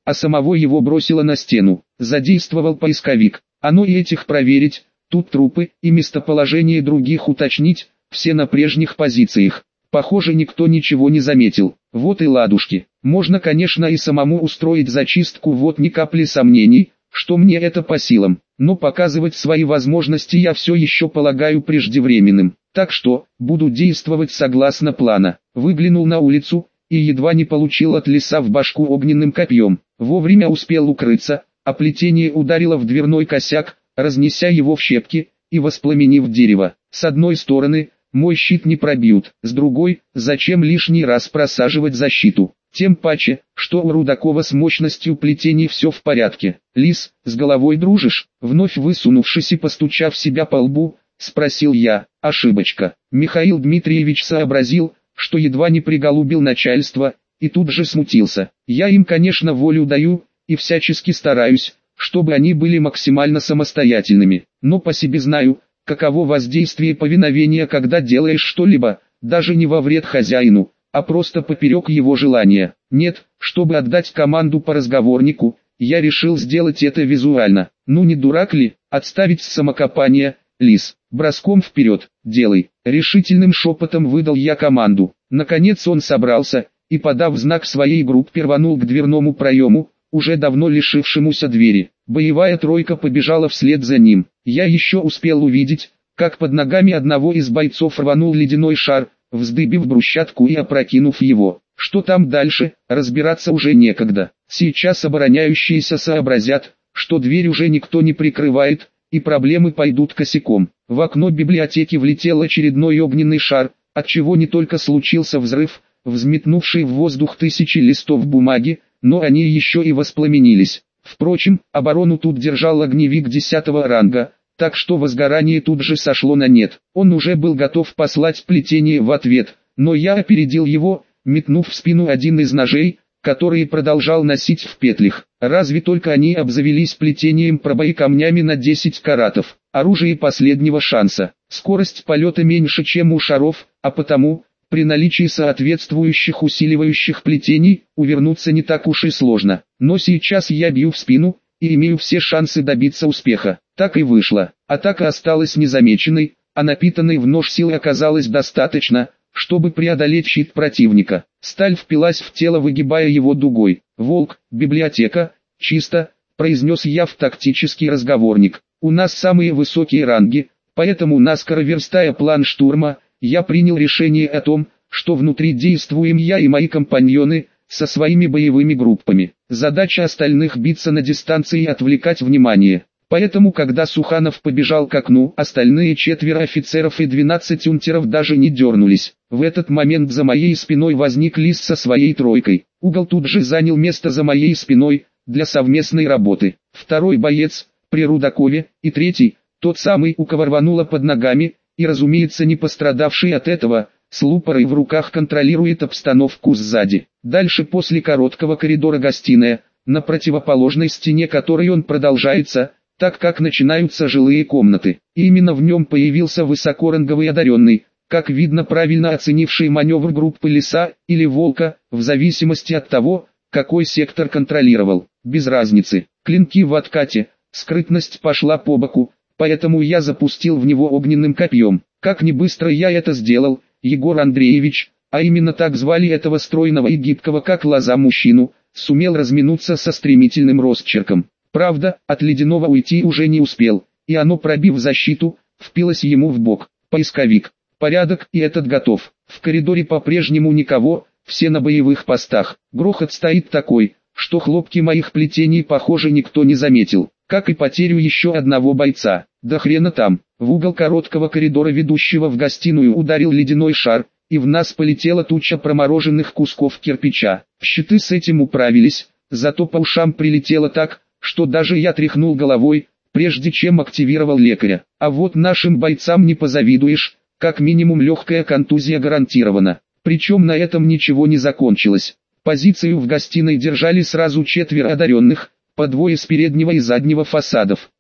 а самого его бросило на стену. Задействовал поисковик. Оно и этих проверить, тут трупы и местоположение других уточнить, все на прежних позициях. Похоже, никто ничего не заметил. Вот и ладушки. Можно, конечно, и самому устроить зачистку, вот ни капли сомнений, что мне это по силам. Но показывать свои возможности я все еще полагаю преждевременным. Так что, буду действовать согласно плана. Выглянул на улицу, и едва не получил от лиса в башку огненным копьем. Вовремя успел укрыться, а плетение ударило в дверной косяк, разнеся его в щепки и воспламенив дерево. С одной стороны, мой щит не пробьют, с другой, зачем лишний раз просаживать защиту? Тем паче, что у Рудакова с мощностью плетений все в порядке. Лис, с головой дружишь? Вновь высунувшись и постучав себя по лбу, спросил я. Ошибочка. Михаил Дмитриевич сообразил, что едва не приголубил начальство, и тут же смутился. Я им, конечно, волю даю, и всячески стараюсь, чтобы они были максимально самостоятельными. Но по себе знаю, каково воздействие повиновения, когда делаешь что-либо, даже не во вред хозяину, а просто поперек его желания. Нет, чтобы отдать команду по разговорнику, я решил сделать это визуально. Ну не дурак ли, отставить самокопание, лис, броском вперед, делай. Решительным шепотом выдал я команду. Наконец он собрался, и подав знак своей группе рванул к дверному проему, уже давно лишившемуся двери. Боевая тройка побежала вслед за ним. Я еще успел увидеть, как под ногами одного из бойцов рванул ледяной шар, вздыбив брусчатку и опрокинув его. Что там дальше, разбираться уже некогда. Сейчас обороняющиеся сообразят, что дверь уже никто не прикрывает, и проблемы пойдут косяком. В окно библиотеки влетел очередной огненный шар, отчего не только случился взрыв, взметнувший в воздух тысячи листов бумаги, но они еще и воспламенились. Впрочем, оборону тут держал огневик десятого ранга, так что возгорание тут же сошло на нет. Он уже был готов послать плетение в ответ, но я опередил его, метнув в спину один из ножей, который продолжал носить в петлях. Разве только они обзавелись плетением пробои камнями на десять каратов. Оружие последнего шанса. Скорость полета меньше, чем у шаров, а потому, при наличии соответствующих усиливающих плетений, увернуться не так уж и сложно. Но сейчас я бью в спину, и имею все шансы добиться успеха. Так и вышло. Атака осталась незамеченной, а напитанной в нож силы оказалось достаточно, чтобы преодолеть щит противника. Сталь впилась в тело, выгибая его дугой. «Волк, библиотека, чисто», — произнес я в тактический разговорник. «У нас самые высокие ранги, поэтому, наскоро верстая план штурма, я принял решение о том, что внутри действуем я и мои компаньоны, со своими боевыми группами. Задача остальных биться на дистанции и отвлекать внимание. Поэтому, когда Суханов побежал к окну, остальные четверо офицеров и двенадцать унтеров даже не дернулись. В этот момент за моей спиной возник Лис со своей тройкой. Угол тут же занял место за моей спиной, для совместной работы. Второй боец, при Рудакове, и третий, тот самый, у кого рвануло под ногами, и, разумеется, не пострадавший от этого, с лупорой в руках контролирует обстановку сзади. Дальше после короткого коридора гостиная, на противоположной стене которой он продолжается, так как начинаются жилые комнаты. И именно в нем появился высокоранговый одаренный, как видно правильно оценивший маневр группы Лиса или Волка, в зависимости от того, какой сектор контролировал. Без разницы. Клинки в откате, скрытность пошла по боку, поэтому я запустил в него огненным копьем. Как ни быстро я это сделал, Егор Андреевич, а именно так звали этого стройного и гибкого как лоза мужчину, сумел разминуться со стремительным росчерком. Правда, от ледяного уйти уже не успел, и оно, пробив защиту, впилось ему в бок. Поисковик. Порядок, и этот готов. В коридоре по-прежнему никого, все на боевых постах. Грохот стоит такой, что хлопки моих плетений, похоже, никто не заметил. Как и потерю еще одного бойца. Да хрена там. В угол короткого коридора, ведущего в гостиную, ударил ледяной шар, и в нас полетела туча промороженных кусков кирпича. Щиты с этим управились, зато по ушам прилетело так, что даже я тряхнул головой, прежде чем активировал лекаря. А вот нашим бойцам не позавидуешь, как минимум легкая контузия гарантирована. Причем на этом ничего не закончилось. Позицию в гостиной держали сразу четверо одаренных, по двое с переднего и заднего фасадов.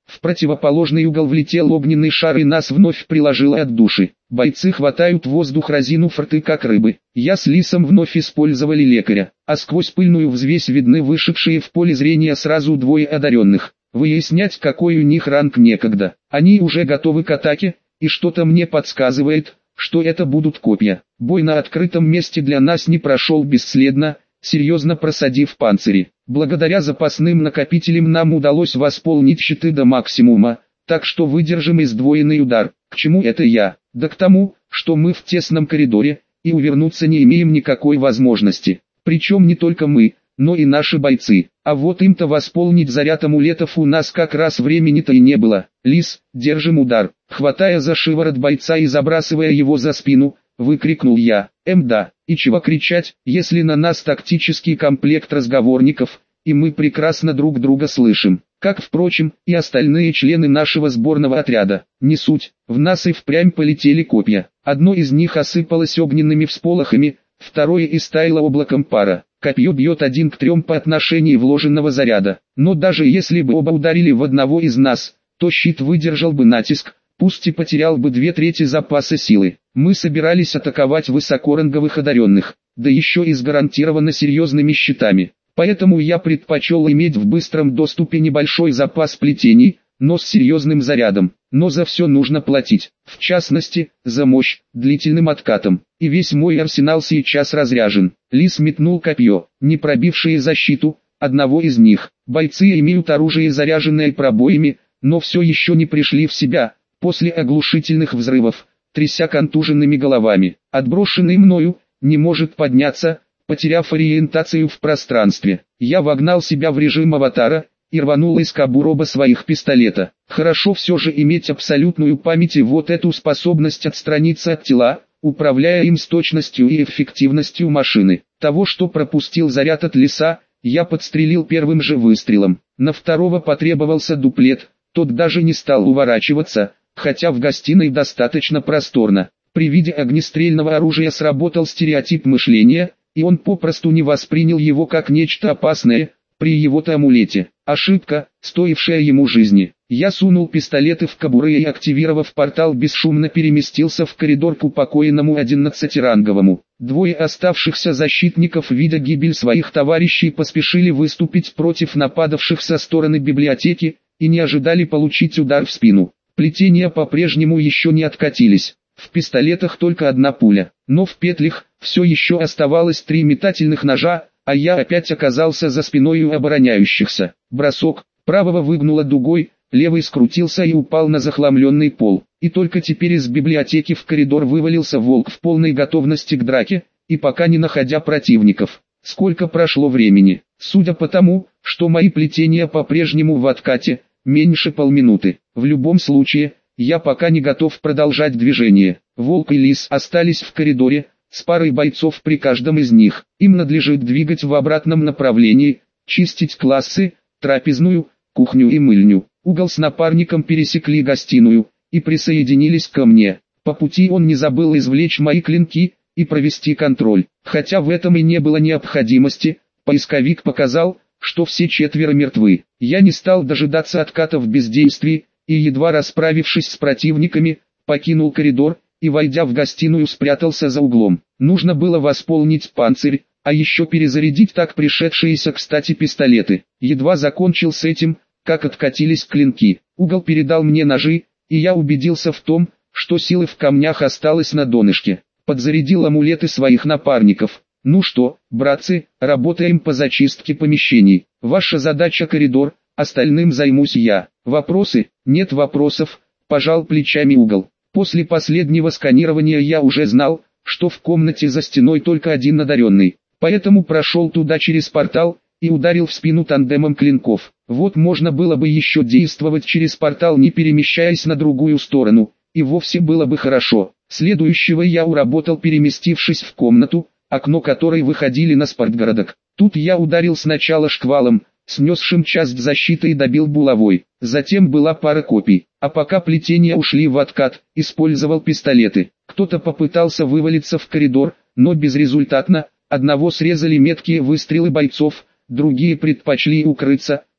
В противоположный угол влетел огненный шар и нас вновь приложило от души. Бойцы хватают воздух, разинув рты как рыбы. Я с Лисом вновь использовали лекаря, а сквозь пыльную взвесь видны вышедшие в поле зрения сразу двое одаренных. Выяснять, какой у них ранг, некогда. Они уже готовы к атаке, и что-то мне подсказывает, что это будут копья. Бой на открытом месте для нас не прошел бесследно, серьезно просадив панцири. Благодаря запасным накопителям нам удалось восполнить щиты до максимума, так что выдержим и сдвоенный удар. К чему это я? Да к тому, что мы в тесном коридоре, и увернуться не имеем никакой возможности. Причем не только мы, но и наши бойцы. А вот им-то восполнить заряд амулетов у нас как раз времени-то и не было. Лис, держим удар. Хватая за шиворот бойца и забрасывая его за спину, выкрикнул я. Эм да, и чего кричать, если на нас тактический комплект разговорников, и мы прекрасно друг друга слышим. Как, впрочем, и остальные члены нашего сборного отряда. Не суть, в нас и впрямь полетели копья. Одно из них осыпалось огненными всполохами, второе истаяло облаком пара. Копье бьет один к трем по отношению вложенного заряда. Но даже если бы оба ударили в одного из нас, то щит выдержал бы натиск, пусть и потерял бы две трети запаса силы. Мы собирались атаковать высокоранговых одаренных, да еще и с гарантированно серьезными щитами. Поэтому я предпочел иметь в быстром доступе небольшой запас плетений, но с серьезным зарядом. Но за все нужно платить, в частности, за мощь, длительным откатом. И весь мой арсенал сейчас разряжен. Лис метнул копье, не пробившее защиту, одного из них. Бойцы имеют оружие, заряженное пробоями, но все еще не пришли в себя, после оглушительных взрывов, тряся контуженными головами. Отброшенный мною, не может подняться, потеряв ориентацию в пространстве. Я вогнал себя в режим аватара и рванул из кобур оба своих пистолета. Хорошо все же иметь абсолютную память и вот эту способность отстраниться от тела, управляя им с точностью и эффективностью машины. Того, что пропустил заряд от Лиса, я подстрелил первым же выстрелом. На второго потребовался дуплет, тот даже не стал уворачиваться, хотя в гостиной достаточно просторно. При виде огнестрельного оружия сработал стереотип мышления, и он попросту не воспринял его как нечто опасное, при его-то амулете. Ошибка, стоившая ему жизни. Я сунул пистолеты в кобуры и, активировав портал, бесшумно переместился в коридор к упокоенному одиннадцатиранговому. Двое оставшихся защитников, видя гибель своих товарищей, поспешили выступить против нападавших со стороны библиотеки, и не ожидали получить удар в спину. Плетения по-прежнему еще не откатились. В пистолетах только одна пуля, но в петлях все еще оставалось три метательных ножа, а я опять оказался за спиной у обороняющихся. Бросок, правого выгнуло дугой, левый скрутился и упал на захламленный пол. И только теперь из библиотеки в коридор вывалился волк в полной готовности к драке, и пока не находя противников. Сколько прошло времени? Судя по тому, что мои плетения по-прежнему в откате, меньше полминуты. В любом случае, я пока не готов продолжать движение. Волк и Лис остались в коридоре, с парой бойцов при каждом из них. Им надлежит двигать в обратном направлении, чистить классы, трапезную, кухню и мыльню. Угол с напарником пересекли гостиную и присоединились ко мне. По пути он не забыл извлечь мои клинки и провести контроль. Хотя в этом и не было необходимости, поисковик показал, что все четверо мертвы. Я не стал дожидаться отката в бездействии, и, едва расправившись с противниками, покинул коридор и, войдя в гостиную, спрятался за углом. Нужно было восполнить панцирь, а еще перезарядить так пришедшиеся кстати пистолеты. Едва закончил с этим, как откатились клинки. Угол передал мне ножи, и я убедился в том, что силы в камнях осталось на донышке. Подзарядил амулеты своих напарников. Ну что, братцы, работаем по зачистке помещений. Ваша задача — коридор, остальным займусь я. Вопросы? Нет вопросов, пожал плечами Угол. После последнего сканирования я уже знал, что в комнате за стеной только один одаренный. Поэтому прошел туда через портал и ударил в спину тандемом клинков. Вот можно было бы еще действовать через портал, не перемещаясь на другую сторону, и вовсе было бы хорошо. Следующего я уработал, переместившись в комнату, окно которой выходили на спортгородок. Тут я ударил сначала шквалом, снесшим часть защиты, и добил булавой. Затем была пара копий. А пока плетения ушли в откат, использовал пистолеты. Кто-то попытался вывалиться в коридор, но безрезультатно. Одного срезали меткие выстрелы бойцов, другие предпочли укрыться,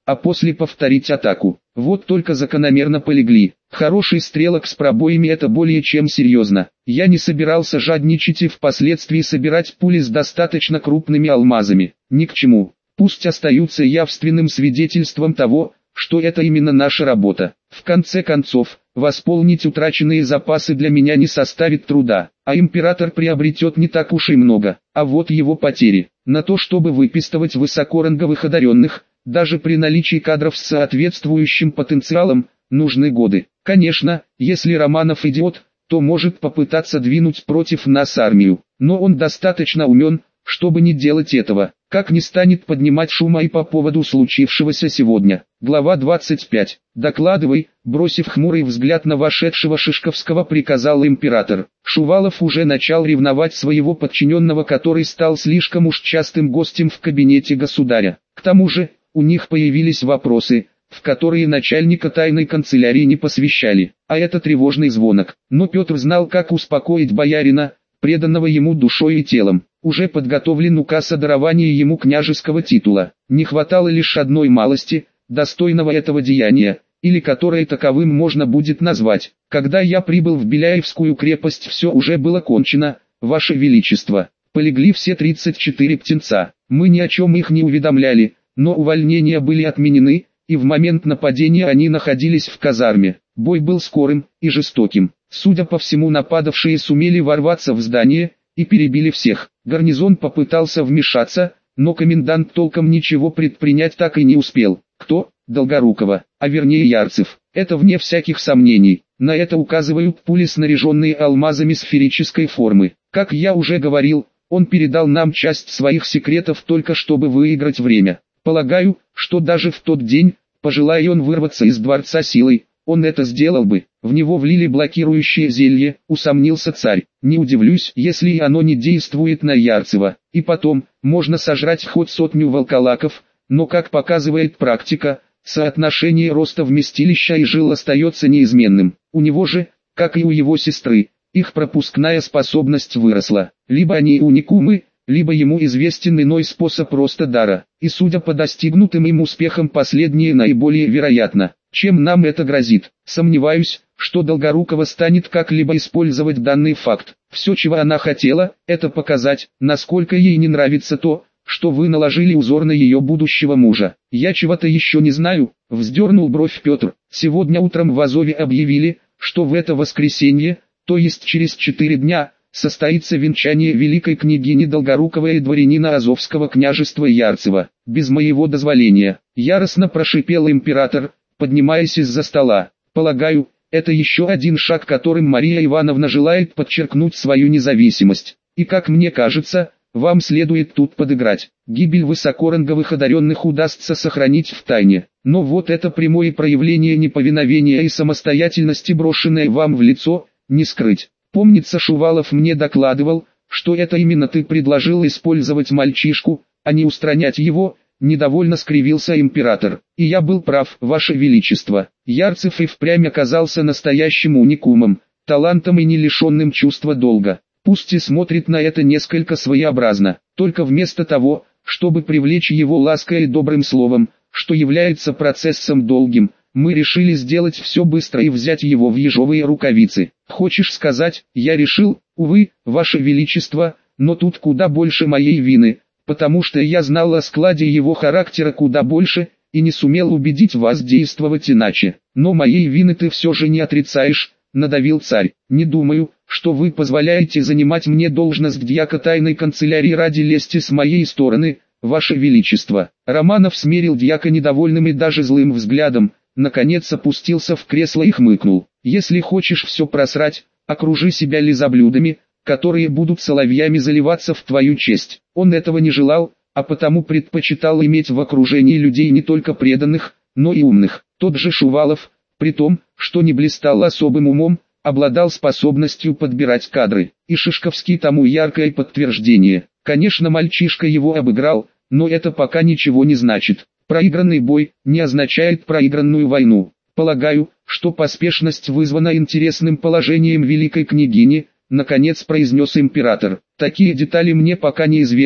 а после повторить атаку. Вот только закономерно полегли. Хороший стрелок с пробоями — это более чем серьезно. Я не собирался жадничать и впоследствии собирать пули с достаточно крупными алмазами. Ни к чему. Пусть остаются явственным свидетельством того, что это именно наша работа. В конце концов, восполнить утраченные запасы для меня не составит труда, а император приобретет не так уж и много. А вот его потери. На то, чтобы выпистывать высокоранговых одаренных, даже при наличии кадров с соответствующим потенциалом, нужны годы. Конечно, если Романов идиот, то может попытаться двинуть против нас армию, но он достаточно умен, чтобы не делать этого, как не станет поднимать шума и по поводу случившегося сегодня. Глава двадцать пять. «Докладывай», бросив хмурый взгляд на вошедшего Шишковского, приказал император. Шувалов уже начал ревновать своего подчиненного, который стал слишком уж частым гостем в кабинете государя. К тому же, у них появились вопросы, в которые начальника тайной канцелярии не посвящали, а это тревожный звонок. Но Петр знал, как успокоить боярина, преданного ему душой и телом. Уже подготовлен указ о даровании ему княжеского титула. Не хватало лишь одной малости, достойного этого деяния, или которое таковым можно будет назвать. Когда я прибыл в Беляевскую крепость, все уже было кончено, Ваше Величество. Полегли все тридцать четыре птенца. Мы ни о чем их не уведомляли, но увольнения были отменены, и в момент нападения они находились в казарме. Бой был скорым и жестоким. Судя по всему, нападавшие сумели ворваться в здание и перебили всех. Гарнизон попытался вмешаться, но комендант толком ничего предпринять так и не успел. Кто? Долгорукова, а вернее Ярцев. Это вне всяких сомнений. На это указывают пули, снаряженные алмазами сферической формы. Как я уже говорил, он передал нам часть своих секретов только чтобы выиграть время. Полагаю, что даже в тот день, пожелая он вырваться из дворца силой, он это сделал бы. В него влили блокирующее зелье, усомнился царь. Не удивлюсь, если и оно не действует на Ярцева. И потом, можно сожрать хоть сотню волколаков, но, как показывает практика, соотношение роста вместилища и жил остается неизменным. У него же, как и у его сестры, их пропускная способность выросла. Либо они уникумы, либо ему известен иной способ роста дара. И судя по достигнутым им успехам, последнее наиболее вероятно. Чем нам это грозит? Сомневаюсь, что Долгорукова станет как-либо использовать данный факт. Все, чего она хотела, это показать, насколько ей не нравится то, что вы наложили узор на ее будущего мужа. Я чего-то еще не знаю, вздернул бровь Петр. Сегодня утром в Азове объявили, что в это воскресенье, то есть через четыре дня, состоится венчание великой княгини Долгоруковой и дворянина Азовского княжества Ярцева. Без моего дозволения, яростно прошипел император, поднимаясь из-за стола. Полагаю, это еще один шаг, которым Мария Ивановна желает подчеркнуть свою независимость. И как мне кажется, вам следует тут подыграть. Гибель высокоранговых одаренных удастся сохранить в тайне. Но вот это прямое проявление неповиновения и самостоятельности, брошенное вам в лицо, не скрыть. Помнится, Шувалов мне докладывал, что это именно ты предложил использовать мальчишку, а не устранять его. Недовольно скривился император. И я был прав, Ваше Величество. Ярцев и впрямь оказался настоящим уникумом, талантом и не лишенным чувства долга. Пусть и смотрит на это несколько своеобразно, только вместо того, чтобы привлечь его лаской и добрым словом, что является процессом долгим, мы решили сделать все быстро и взять его в ежовые рукавицы. Хочешь сказать, я решил? Увы, Ваше Величество, но тут куда больше моей вины, потому что я знал о складе его характера куда больше, и не сумел убедить вас действовать иначе. Но моей вины ты все же не отрицаешь, надавил царь. Не думаю, что вы позволяете занимать мне должность дьяка тайной канцелярии ради лести с моей стороны, Ваше Величество. Романов смерил дьяка недовольным и даже злым взглядом, наконец опустился в кресло и хмыкнул. Если хочешь все просрать, окружи себя лизоблюдами, которые будут соловьями заливаться в твою честь. Он этого не желал, а потому предпочитал иметь в окружении людей не только преданных, но и умных. Тот же Шувалов, при том, что не блистал особым умом, обладал способностью подбирать кадры, и Шишковский тому яркое подтверждение. Конечно, мальчишка его обыграл, но это пока ничего не значит. Проигранный бой не означает проигранную войну. Полагаю, что поспешность вызвана интересным положением великой княгини, наконец произнес император. Такие детали мне пока неизвестны,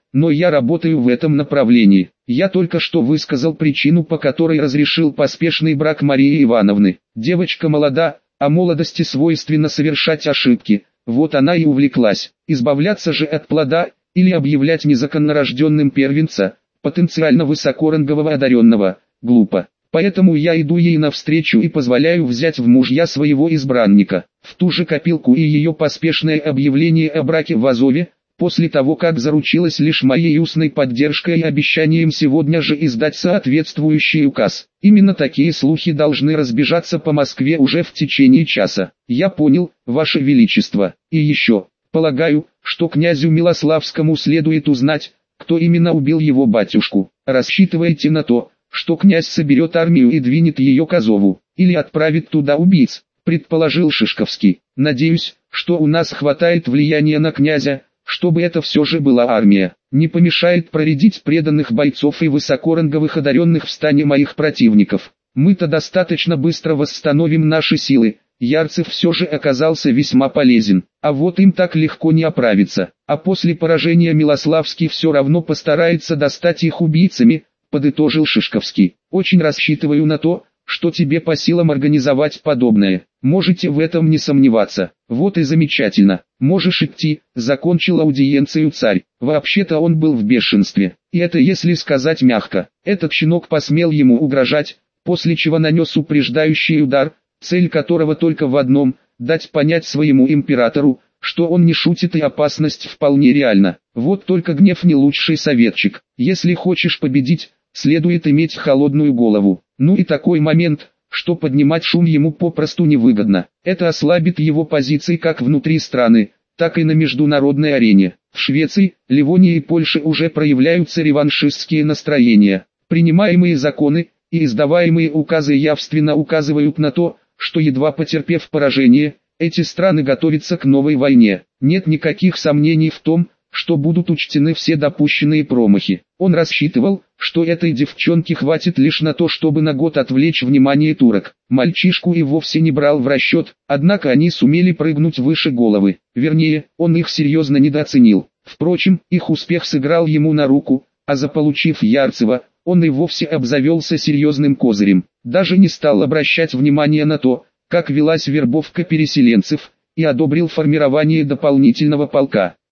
но я работаю в этом направлении. Я только что высказал причину, по которой разрешил поспешный брак Марии Ивановны. Девочка молода, а молодости свойственно совершать ошибки, вот она и увлеклась. Избавляться же от плода, или объявлять незаконнорожденным первенца, потенциально высокорангового одаренного, глупо. Поэтому я иду ей навстречу и позволяю взять в мужья своего избранника. В ту же копилку и ее поспешное объявление о браке в Азове, после того как заручилась лишь моей устной поддержкой и обещанием сегодня же издать соответствующий указ. Именно такие слухи должны разбежаться по Москве уже в течение часа. Я понял, Ваше Величество. И еще, полагаю, что князю Милославскому следует узнать, кто именно убил его батюшку. Рассчитывайте на то, что князь соберет армию и двинет ее к Азову, или отправит туда убийц, предположил Шишковский. Надеюсь, что у нас хватает влияния на князя, чтобы это все же была армия. Не помешает проредить преданных бойцов и высокоранговых одаренных в стане моих противников. Мы-то достаточно быстро восстановим наши силы. Ярцев все же оказался весьма полезен, а вот им так легко не оправиться. А после поражения Милославский все равно постарается достать их убийцами, подытожил Шишковский. Очень рассчитываю на то, что тебе по силам организовать подобное. Можете в этом не сомневаться. Вот и замечательно. Можешь идти, закончил аудиенцию царь. Вообще-то он был в бешенстве. И это если сказать мягко. Этот щенок посмел ему угрожать, после чего нанес упреждающий удар, цель которого только в одном – дать понять своему императору, что он не шутит и опасность вполне реальна. Вот только гнев не лучший советчик. Если хочешь победить, следует иметь холодную голову. Ну и такой момент, что поднимать шум ему попросту невыгодно. Это ослабит его позиции как внутри страны, так и на международной арене. В Швеции, Ливонии и Польше уже проявляются реваншистские настроения. Принимаемые законы и издаваемые указы явственно указывают на то, что едва потерпев поражение, эти страны готовятся к новой войне. Нет никаких сомнений в том, что будут учтены все допущенные промахи. Он рассчитывал, что этой девчонке хватит лишь на то, чтобы на год отвлечь внимание турок. Мальчишку и вовсе не брал в расчет, однако они сумели прыгнуть выше головы. Вернее, он их серьезно недооценил. Впрочем, их успех сыграл ему на руку, а заполучив Ярцева, он и вовсе обзавелся серьезным козырем. Даже не стал обращать внимание на то, как велась вербовка переселенцев, и одобрил формирование дополнительного полка.